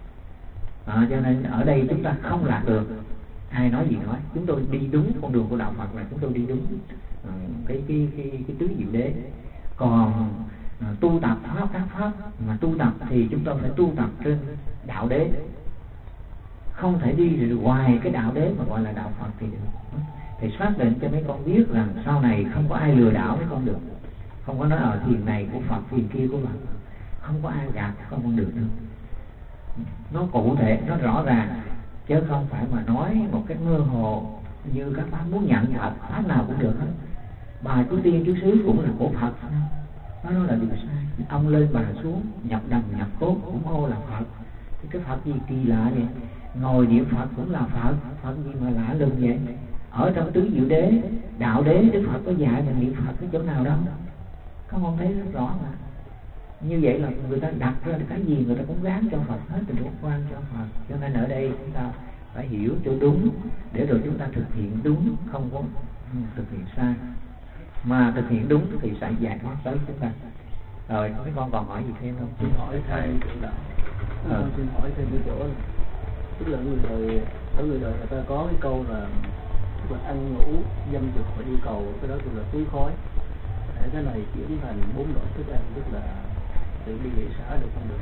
Cho nên ở đây chúng ta không lạc được. Ai nói gì nói, chúng tôi đi đúng con đường của đạo Phật là chúng tôi đi đúng cái tứ diệu đế. Còn tu tập pháp, các pháp mà tu tập thì chúng tôi phải tu tập trên đạo đế, không thể đi ngoài cái đạo đế mà gọi là đạo Phật thì được. Thì xác định cho mấy con biết rằng sau này không có ai lừa đảo mấy con được, không có nói ở thiền này của Phật, thiền kia của Phật, không có ai gạt không được nữa. Nó cụ thể, nó rõ ràng, chứ không phải mà nói một cái mơ hồ như các bác muốn nhận Phật, pháp nào cũng được hết. Bài của tiên chú xứ cũng là của Phật, nó là điều sai. Ông lên bà xuống, nhập đầm nhập cốt cũng hô là Phật. Thì cái Phật gì kỳ lạ vậy? Ngồi niệm Phật cũng là Phật, Phật gì mà lạ lùng vậy? Ở trong tứ diệu đế, đạo đế, Đức Phật có dạy mình niệm Phật cái chỗ nào đâu? Các con thấy rất rõ mà. Như vậy là người ta đặt ra cái gì người ta cũng gán cho Phật hết, rồi quan cho Phật. Cho nên ở đây chúng ta phải hiểu cho đúng, để rồi chúng ta thực hiện đúng, không có thực hiện sai. Mà thực hiện đúng thì sẽ giải thoát tới chúng ta. Rồi mấy con còn hỏi gì thêm không? Xin hỏi thêm chỗ đạo. Xin hỏi thêm cái chỗ, tức là ở người đời người ta có cái câu là ăn ngủ dâm dục và đi cầu, cái đó gọi là túi khói. Để cái này chuyển thành 4 loại thức ăn, tức là tự đi vệ xả được không được?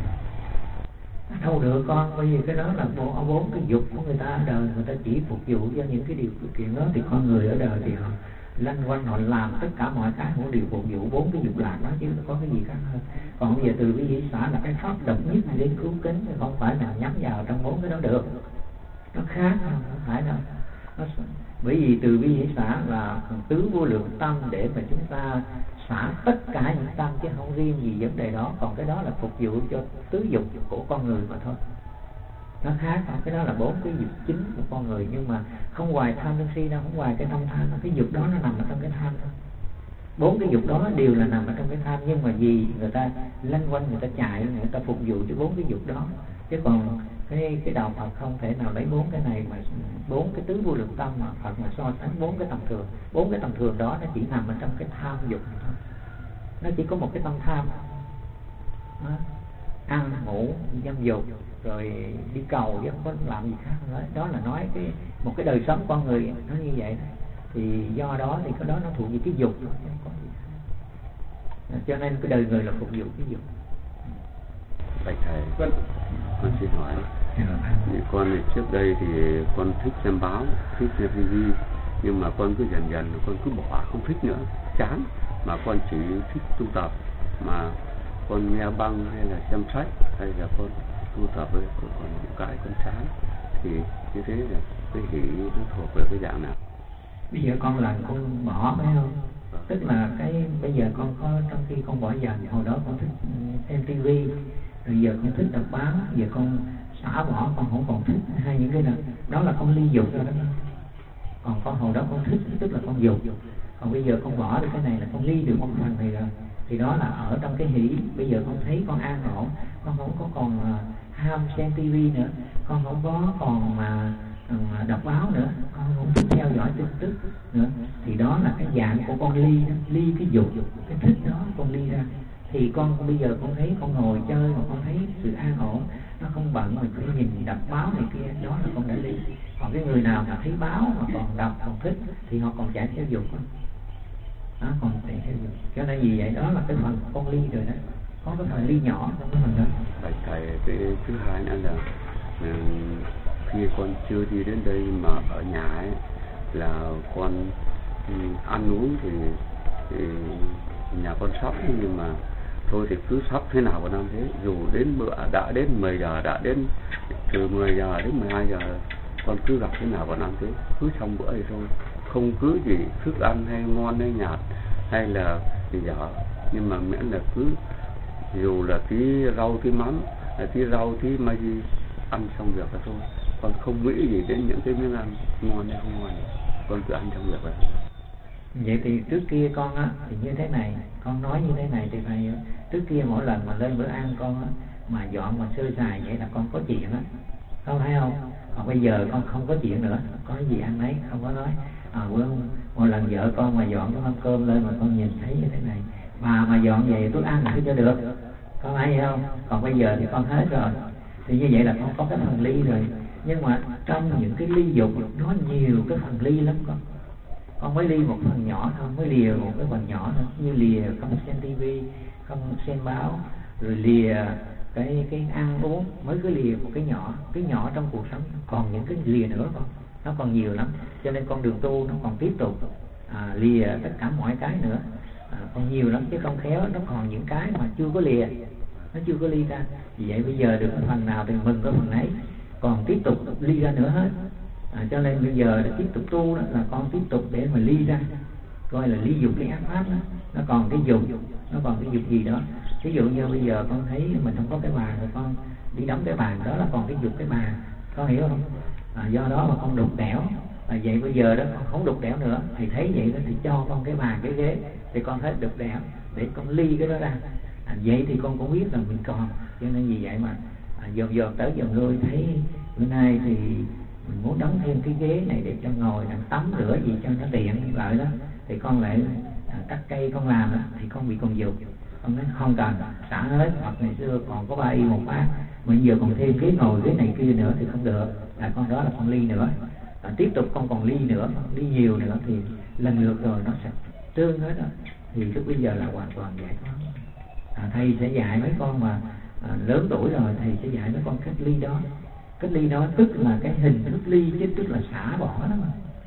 Đâu được con, bởi vì cái đó là 4 cái dục của người ta ở đời, người ta chỉ phục vụ cho những cái điều kiện đó. Thì con người ở đời thì họ lanh quanh, họ làm tất cả mọi cái, họ đều phục vụ 4 cái dục lạc đó, chứ có cái gì khác hơn. Còn bây giờ từ bi hỷ xả là cái pháp độc nhất đến cứu kính, không phải là nhắm vào trong 4 cái đó được. Nó khác, không phải đâu. Bởi vì từ bi hỷ xả là tứ vô lượng tâm để mà chúng ta xả tất cả những tâm, chứ không riêng gì vấn đề đó. Còn cái đó là phục vụ cho tứ dục của con người mà thôi. Nó khác, cái đó là 4 cái dục chính của con người. Nhưng mà không hoài tham sân si đâu, không hoài cái tâm tham, cái dục đó nó nằm ở trong cái tham thôi. 4 cái dục đó đều là nằm ở trong cái tham, nhưng mà vì người ta lanh quanh, người ta chạy, người ta phục vụ cho 4 cái dục đó. Chứ còn cái đạo Phật không thể nào lấy 4 cái này mà 4 cái tứ vô lượng tâm mà Phật mà so sánh 4 cái tầm thường. 4 cái tầm thường đó nó chỉ nằm ở trong cái tham dục thôi. Nó chỉ có một cái tâm tham đó. Ăn, ngủ, dâm dục, rồi đi cầu chứ không có làm gì khác nữa. Đó là nói một cái đời sống con người nó như vậy đó. Thì do đó thì cái đó nó thuộc về cái dục thôi, chứ không có gì khác. Cho nên cái đời người là phục vụ cái dục. Bạch thầy, con xin hỏi, con thì trước đây thì con thích xem báo, thích xem TV, nhưng mà con cứ dần con cứ bỏ, không thích nữa, chán. Mà con chỉ thích tu tập, mà con nghe băng hay là xem sách, hay là con tu tập với còn những cái con chán. Thì như thế là cái hỷ nó thuộc về cái dạng nào? Bây giờ con lần con bỏ phải không? Tức là cái bây giờ con có, trong khi con bỏ dần, hồi đó con thích xem TV, rồi giờ con thích đọc báo, giờ con xả bỏ, con không còn thích hai những cái đó là con ly dục rồi đó. Còn con hồi đó con thích, tức là con dục. Còn bây giờ con bỏ được cái này là con ly được một phần này rồi. Thì đó là ở trong cái hỷ. Bây giờ con thấy con an ổn, con không có còn ham xem TV nữa, con không có còn đọc báo nữa, con không thích theo dõi tin tức nữa. Thì đó là cái dạng của con ly đó, ly cái dục, cái thích đó con ly ra. Thì con bây giờ con thấy con ngồi chơi mà con thấy sự an ổn, nó không bận mình phải nhìn đọc báo này kia, đó là con đã ly. Còn cái người nào mà thấy báo mà còn đọc, còn thích thì họ còn chạy theo dục đó, còn chạy theo dục. Cho nên vì vậy đó là cái phần con ly rồi đó, có cái phần ly nhỏ trong cái phần đó. Bạch thầy, cái thứ hai nữa là khi con chưa đi đến đây mà ở nhà ấy, là con ăn uống thì nhà con sắp, nhưng mà thôi thì cứ sắp thế nào con ăn thế. Dù đến bữa đã đến 10 giờ, đã đến từ 10 giờ đến 12 giờ, con cứ gặp thế nào con ăn thế, cứ xong bữa thì thôi. Không cứ gì thức ăn hay ngon hay nhạt hay là gì dở, nhưng mà miễn là cứ dù là tí rau tí mắm, tí rau tí mà gì ăn xong việc là thôi. Con không nghĩ gì đến những cái miếng ăn ngon hay không ngon, con cứ ăn trong việc vậy. Vậy thì trước kia con á thì như thế này, con nói như thế này thì phải trước kia mỗi lần mà lên bữa ăn con á, mà dọn mà sơ sài vậy là con có chuyện á, con thấy không? Còn bây giờ con không có chuyện nữa, có gì ăn nấy, không có nói. Một lần vợ con mà dọn cái mâm cơm lên mà con nhìn thấy như thế này, bà mà dọn về tôi ăn thì cho được, con thấy không? Còn bây giờ thì con hết rồi, thì như vậy là con có cái phần ly rồi. Nhưng mà trong những cái ly dục nó nhiều cái phần ly lắm con mới ly một phần nhỏ thôi, mới lìa một cái phần nhỏ thôi, như lìa không xem tivi, không xem báo, rồi lìa cái ăn uống, mới cứ lìa một cái nhỏ trong cuộc sống. Còn những cái lìa nữa nó còn nhiều lắm, cho nên con đường tu nó còn tiếp tục lìa tất cả mọi cái nữa, còn nhiều lắm, chứ không khéo nó còn những cái mà chưa có lìa, nó chưa có ly ra. Vì vậy bây giờ được phần nào thì mừng có phần ấy, còn tiếp tục ly ra nữa hết. Cho nên bây giờ để tiếp tục tu đó là con tiếp tục để mà ly ra, coi là ly dục cái ác pháp đó. Nó còn cái dục, nó còn cái dục gì đó. Ví dụ như bây giờ con thấy mình không có cái bàn rồi con đi đóng cái bàn, đó là còn cái dục cái bàn, con hiểu không? Do đó mà con đục đẽo. Vậy bây giờ đó con không đục đẽo nữa, thầy thấy vậy đó thì cho con cái bàn cái ghế thì con hết đục đẽo để con ly cái đó ra. Vậy thì con cũng biết là mình còn. Cho nên vì vậy mà dồn tới dồn lui, thấy bữa nay thì mình muốn đóng thêm cái ghế này để cho ngồi làm tắm rửa gì cho nó tiện lợi đó, thì con lại cắt cây con làm đó, thì con bị con dục, con nói không cần, xả hết. Hoặc ngày xưa còn có 3 y một bát, mà giờ còn thêm ghế ngồi ghế này kia nữa thì không được, con đó là con ly nữa. Tiếp tục con còn ly nữa, ly nhiều nữa thì lần lượt rồi nó sẽ trơn hết rồi, thì lúc bây giờ là hoàn toàn giải thoát. Thầy sẽ dạy mấy con mà lớn tuổi rồi, thầy sẽ dạy mấy con cách ly đó. Cách ly đó tức là cái hình thức ly, chứ tức là xả bỏ đó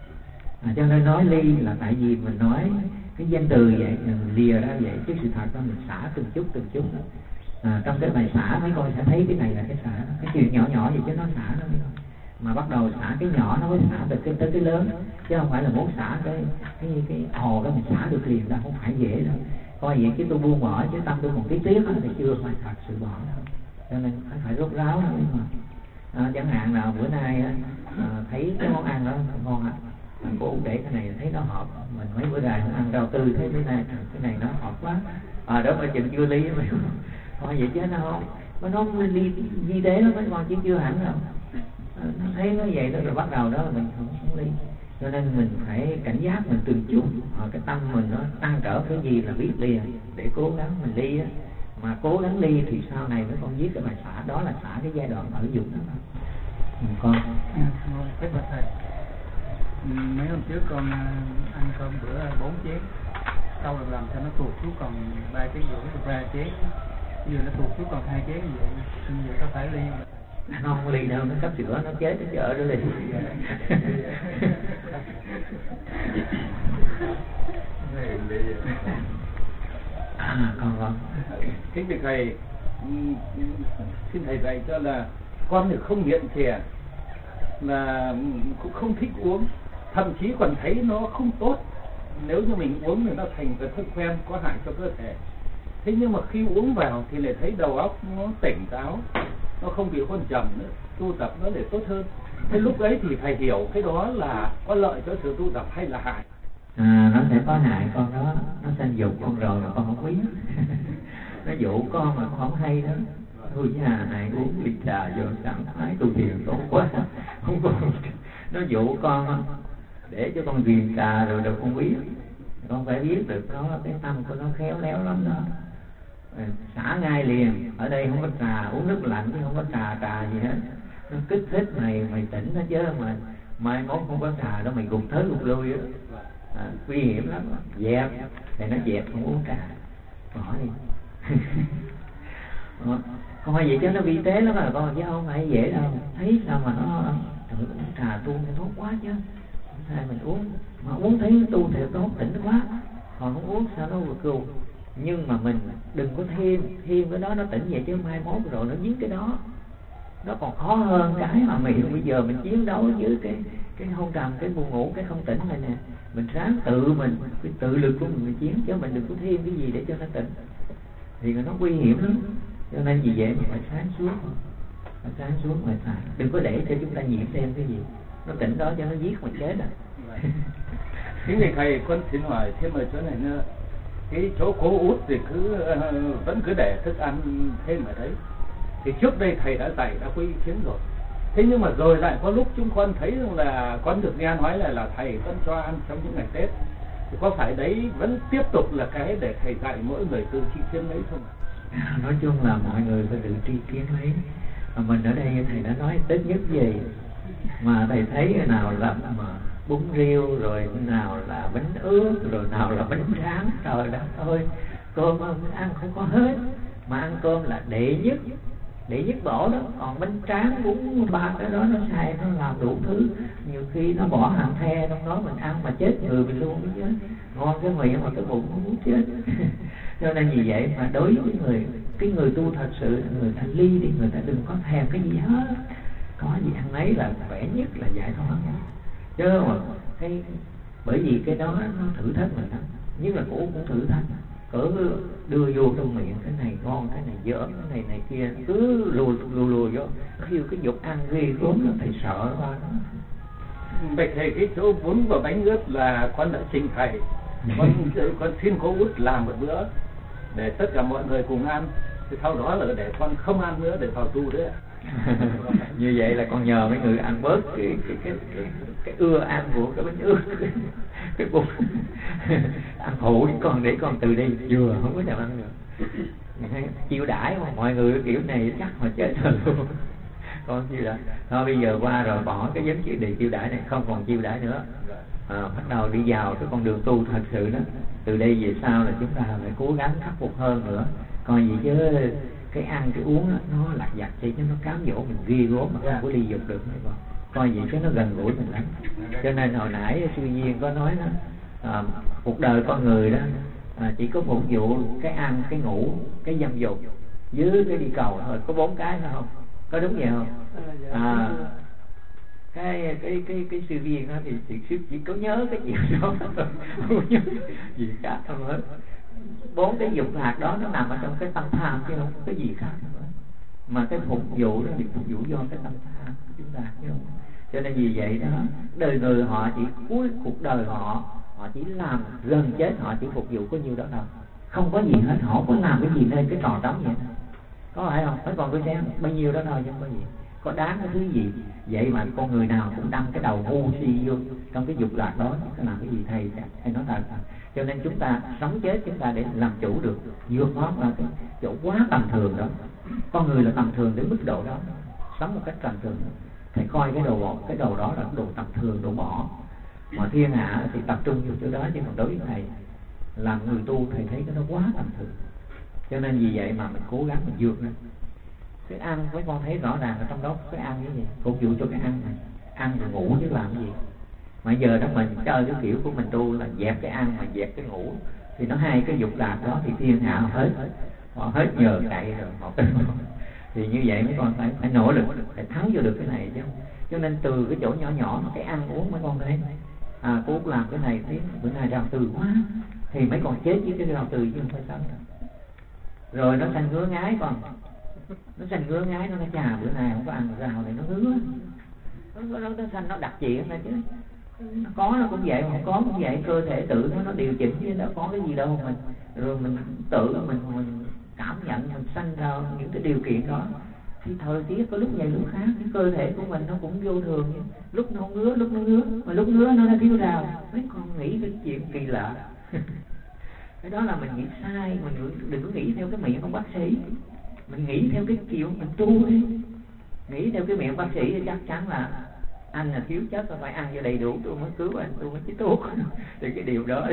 mà. Cho nên nói ly là tại vì mình nói cái danh từ vậy, mình lìa ra vậy, chứ sự thật đó mình xả từng chút. Trong cái bài xả mấy con sẽ thấy cái này là cái xả, cái chuyện nhỏ vậy chứ nó xả đó mấy con. Mà bắt đầu xả cái nhỏ nó mới xả được tới cái lớn, chứ không phải là muốn xả cái hồ đó mình xả được liền đâu, không phải dễ đâu. Coi vậy chứ tôi buông bỏ, chứ tâm tôi còn tiếc thì chưa phải thật sự bỏ đâu. Cho nên phải rốt ráo đó. Chẳng hạn nào bữa nay thấy cái món ăn đó ngon cô để cái này thấy nó hợp, mình mấy bữa nay không ăn rau tươi, thấy bữa nay cái này nó hợp quá, đó mà chừng chưa ly mày thôi vậy chứ nó không, nó ly di tế nó mấy con chứ chưa hẳn đâu. Nó thấy nó vậy đó rồi bắt đầu đó là mình không ly. Cho nên mình phải cảnh giác mình từng chút, cái tâm mình nó tăng trở cái gì là biết liền để cố gắng mình ly á. Mà cố gắng ly thì sau này mấy con viết cái bài xả, đó là xả cái giai đoạn ở dục đó con. Thế mà thầy, mấy hôm trước con ăn cơm bữa 4 chén, sau rồi làm cho nó tụt xuống còn 3 chén rưỡi, được 3 chén, bây giờ nó tụt xuống còn 2 chén như vậy, bây giờ có phải ly không? Nó không có ly đâu, nó cấp sữa nó chết nó chợ đó ly. Con kính thưa thầy, xin thầy dạy cho là con thì không nghiện chè, là cũng không thích uống, thậm chí còn thấy nó không tốt, nếu như mình uống thì nó thành cái thói quen có hại cho cơ thể. Thế nhưng mà khi uống vào thì lại thấy đầu óc nó tỉnh táo, nó không bị hôn trầm nữa, tu tập nó để tốt hơn. Thế lúc ấy thì thầy hiểu cái đó là có lợi cho sự tu tập hay là hại? Nó sẽ có hại con đó, nó sanh dục con rồi mà con không biết. Nó dụ con mà con không hay đó. Thôi nhà này uống ly trà vô sẵn thái tu thiền tốt quá, không còn. Nó dụ con để cho con ghiền trà rồi đâu con biết. Con phải biết được nó, cái tâm của nó khéo léo lắm đó. Xả ngay liền. Ở đây không có trà, uống nước lạnh chứ không có trà gì hết. Nó kích thích mày tỉnh nó chứ, mà mai mốt không có trà đó mày gục tới gục lui á. Nguy hiểm lắm. Dẹp thì nó dẹp, không uống trà, bỏ đi. Con phải vậy chứ nó vi tế lắm rồi con, chứ không phải dễ đâu. Thấy sao mà nó uống trà tu thì tốt quá chứ, sao mình uống mà uống thấy tu thì tốt, tỉnh quá, còn không uống sao nó vừa cừu. Nhưng mà mình đừng có thêm cái đó, nó tỉnh vậy chứ mai mốt rồi nó dính cái đó, nó còn khó hơn cái mà mình bây giờ mình chiến đấu với cái hôn trầm, cái buồn ngủ, cái không tỉnh này nè. Mình ráng tự mình, cái tự lực của mình chiến, chứ mình đừng có thêm cái gì để cho nó tỉnh, thì nó nguy hiểm lắm. Cho nên vì vậy phải sáng suốt mà phải, đừng có để cho chúng ta nhiễm thêm cái gì, nó tỉnh đó cho nó giết mình chết à. Kính thưa thầy, con xin hỏi thêm ở chỗ này nữa. Cái chỗ cố út thì vẫn cứ để thức ăn thêm ở đấy. Thì trước đây thầy đã dạy, đã có ý kiến rồi. Thế nhưng mà rồi lại có lúc chúng con thấy là con được nghe nói là thầy vẫn cho ăn trong những ngày Tết. Thì có phải đấy vẫn tiếp tục là cái để thầy dạy mỗi người tự tri kiến lấy không ạ? Nói chung là mọi người phải tự tri kiến lấy. Mà mình ở đây thầy đã nói Tết nhất gì mà thầy thấy cái nào là mà bún riêu, rồi nào là bánh ướt, rồi nào là bánh tráng, trời đất ơi, cơm ăn không có hết, mà ăn cơm là đệ nhất bổ đó. Còn bánh tráng bún ba cái đó nó xài, nó làm đủ thứ, nhiều khi nó bỏ hàng the trong đó, mình ăn mà chết người mình luôn chứ, ngon cái miệng mà cái bụng nó muốn chết. Cho nên vì vậy mà đối với cái người tu thật sự, người ta ly đi, người ta đừng có thèm cái gì hết, có gì ăn ấy là khỏe nhất, là giải thoát. Chứ mà bởi vì cái đó nó thử thách mình lắm, nhất là cổ cũng thử thách, cỡ đưa vô trong miệng cái này ngon, cái này dở, cái này kia, cứ lùa vô, khi cái dục ăn ghê gớm là thầy sợ quá. Bạch thầy, cái chỗ bún và bánh ướt là con đã trình thầy, con xin cố út làm một bữa để tất cả mọi người cùng ăn, thì sau đó là để con không ăn nữa để vào tu đấy. Như vậy là con nhờ mấy người ăn bớt cái ưa ăn của cái bánh ướt, cái bụng ăn phụ con, để con từ đây vừa không có nào ăn được. Chiêu đãi mà mọi người kiểu này chắc mà chết rồi luôn. Con chiêu đãi thôi, bây giờ qua rồi bỏ cái vấn đề chiêu đãi này, không còn chiêu đãi nữa. Bắt đầu đi vào cái con đường tu thật sự đó. Từ đây về sau là chúng ta phải cố gắng khắc phục hơn nữa. Coi gì chứ cái ăn cái uống đó, nó lặt vặt chỉ cho nó cám dỗ mình ghê gốm mà không có ly dục được mấy con. Coi gì chứ nó gần gũi mình lắm. Cho nên hồi nãy sư Duyên có nói đó, cuộc đời con người đó chỉ có phục vụ cái ăn, cái ngủ, cái dâm dục với cái đi cầu thôi, có 4 cái phải không? Có đúng vậy không? Cái sư Viên đó thì chỉ có nhớ cái chuyện đó thôi, không nhớ gì khác không hết. 4 cái dục lạc đó nó nằm ở trong cái tâm tham chứ không có cái gì khác nữa. Mà cái phục vụ đó thì phục vụ do cái tâm tham của chúng ta chứ không. Cho nên vì vậy đó, đời người họ chỉ cuối cuộc đời họ chỉ làm gần chết, họ chỉ phục vụ có nhiêu đó đâu, không có gì hết, họ có làm cái gì nên cái trò trống vậy đó. Có phải không? Mấy con cứ xem bao nhiêu đó thôi chứ không có gì, có đáng cái thứ gì. Vậy mà con người nào cũng đâm cái đầu ngu si vô trong cái dục lạc đó, nó làm cái gì thầy nói thật. Cho nên chúng ta sống chết, chúng ta để làm chủ được, vượt thoát ra cái chỗ quá tầm thường đó. Con người là tầm thường đến mức độ đó, sống một cách tầm thường. Thầy coi cái đồ đó là đồ tầm thường, đồ bỏ. Mà thiên hạ thì tập trung vô chỗ đó, chứ còn đối với thầy làm người tu, thầy thấy cái đó quá tầm thường. Cho nên vì vậy mà mình cố gắng mình vượt ra. Cái ăn mấy con thấy rõ ràng ở trong đó cái ăn cái gì, phục vụ cho cái ăn này, ăn rồi ngủ chứ làm cái gì. Mà giờ đó mình chơi cái kiểu của mình tu là dẹp cái ăn mà dẹp cái ngủ, thì nó hai cái dục lạc đó thì thiên hạ họ hết nhờ cậy rồi họ thì như vậy mấy con phải nỗ lực phải thắng vô được cái này chứ. Cho nên từ cái chỗ nhỏ cái ăn uống mấy con thấy cố làm cái này thấy bữa nay rau từ quá, thì mấy con chết với cái rau từ chứ không phải sao đâu. Rồi nó sanh ngứa ngái, con nó sanh ngứa ngái, nó nói chà bữa nay không có ăn rau này, nó ngứa, nó sanh nó đặc chuyện này chứ. Nó có nó cũng vậy, không có cũng vậy, cơ thể tự nó điều chỉnh chứ đâu có cái gì đâu. Mình rồi mình tự mình cảm nhận, mình sanh ra những cái điều kiện đó. Thì thời tiết có lúc này lúc khác, cái cơ thể của mình nó cũng vô thường, lúc nó không ngứa, lúc nó ngứa, mà lúc ngứa nó thiếu rau. Mấy con nghĩ cái chuyện kỳ lạ. Cái đó là mình nghĩ sai, mình đừng có nghĩ theo cái miệng của bác sĩ, mình nghĩ theo cái kiểu mình tu đi. Nghĩ theo cái miệng bác sĩ thì chắc chắn là anh là thiếu chất, phải ăn cho đầy đủ tôi mới cứu anh, tôi mới chích thuốc. Thì cái điều đó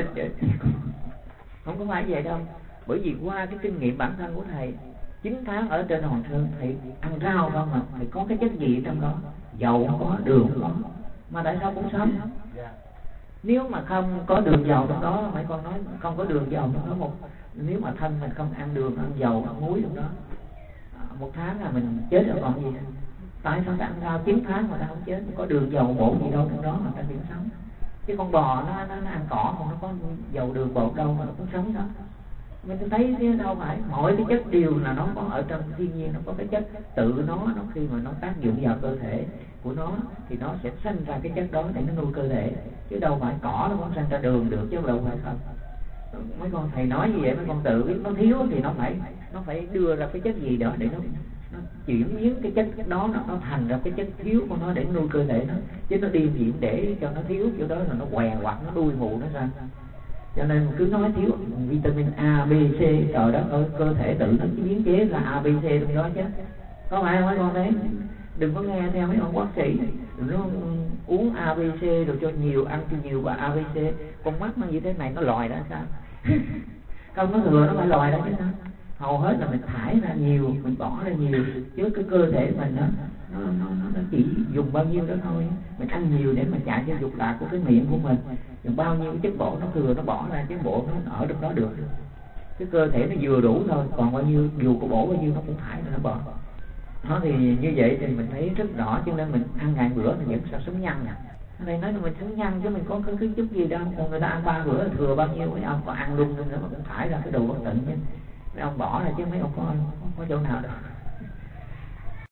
không có phải vậy đâu. Bởi vì qua cái kinh nghiệm bản thân của thầy 9 tháng ở trên Hoàng Sơn, thầy ăn rau không mà thầy có cái chất gì trong đó, dầu không có, đường không có, mà tại sao cũng sống. Nếu mà không có đường dầu trong đó, mấy con nói không có đường dầu trong đó, nếu mà thân mình không ăn đường, ăn dầu, ăn muối trong đó, 1 tháng là mình chết rồi còn gì. Tại sao ta ăn rau 9 tháng mà ta không chết, có đường dầu bột gì đâu trong đó mà ta vẫn sống. Chứ con bò nó ăn cỏ còn nó có dầu đường bột đâu mà nó cũng sống đó. Mình thấy thế đâu phải, mọi cái chất điều là nó có ở trong thiên nhiên, nó có cái chất tự nó khi mà nó tác dụng vào cơ thể của nó thì nó sẽ sinh ra cái chất đó để nó nuôi cơ thể, chứ đâu phải cỏ nó không sinh ra đường được, chứ đâu phải không. Mấy con thầy nói như vậy mấy con tự biết nó thiếu thì nó phải đưa ra cái chất gì đó để nó chuyển biến cái chất đó nó thành ra cái chất thiếu của nó để nuôi cơ thể nó, chứ nó điềm diện để cho nó thiếu chỗ đó là nó què hoặc nó đuôi mù nó ra. Cho nên cứ nói thiếu vitamin A, B, C, trời đất ơi, cơ thể tự nó biến chế ra A, B, C trong đó chứ. Có phải không mấy con đấy? Đừng có nghe theo mấy ông bác sĩ, đừng nó uống A, B, C rồi cho nhiều, ăn cho nhiều và A, B, C. Con mắt nó như thế này nó lòi ra sao? Không, nó thừa nó phải lòi ra chứ sao? Hầu hết là mình thải ra nhiều, mình bỏ ra nhiều, chứ cái cơ thể mình nó chỉ dùng bao nhiêu đó thôi. Mình ăn nhiều để mà chạy cho dục lạc của cái miệng của mình, dùng bao nhiêu chất bổ nó thừa nó bỏ ra, chứ bộ nó ở trong đó được. Cái cơ thể nó vừa đủ thôi, còn bao nhiêu dù có bổ bao nhiêu nó cũng thải ra nó bỏ. Nó thì như vậy thì mình thấy rất rõ, cho nên mình ăn ngày bữa mình vẫn sao sống nhanh nè. Ở đây nói là mình sống nhanh chứ mình có cái chút gì đâu, còn người ta ăn 3 bữa thừa bao nhiêu, mấy ông có ăn luôn nữa mà cũng thải ra cái đồ bất tịnh chứ. Mấy ông bỏ ra chứ mấy ông có chỗ nào đâu.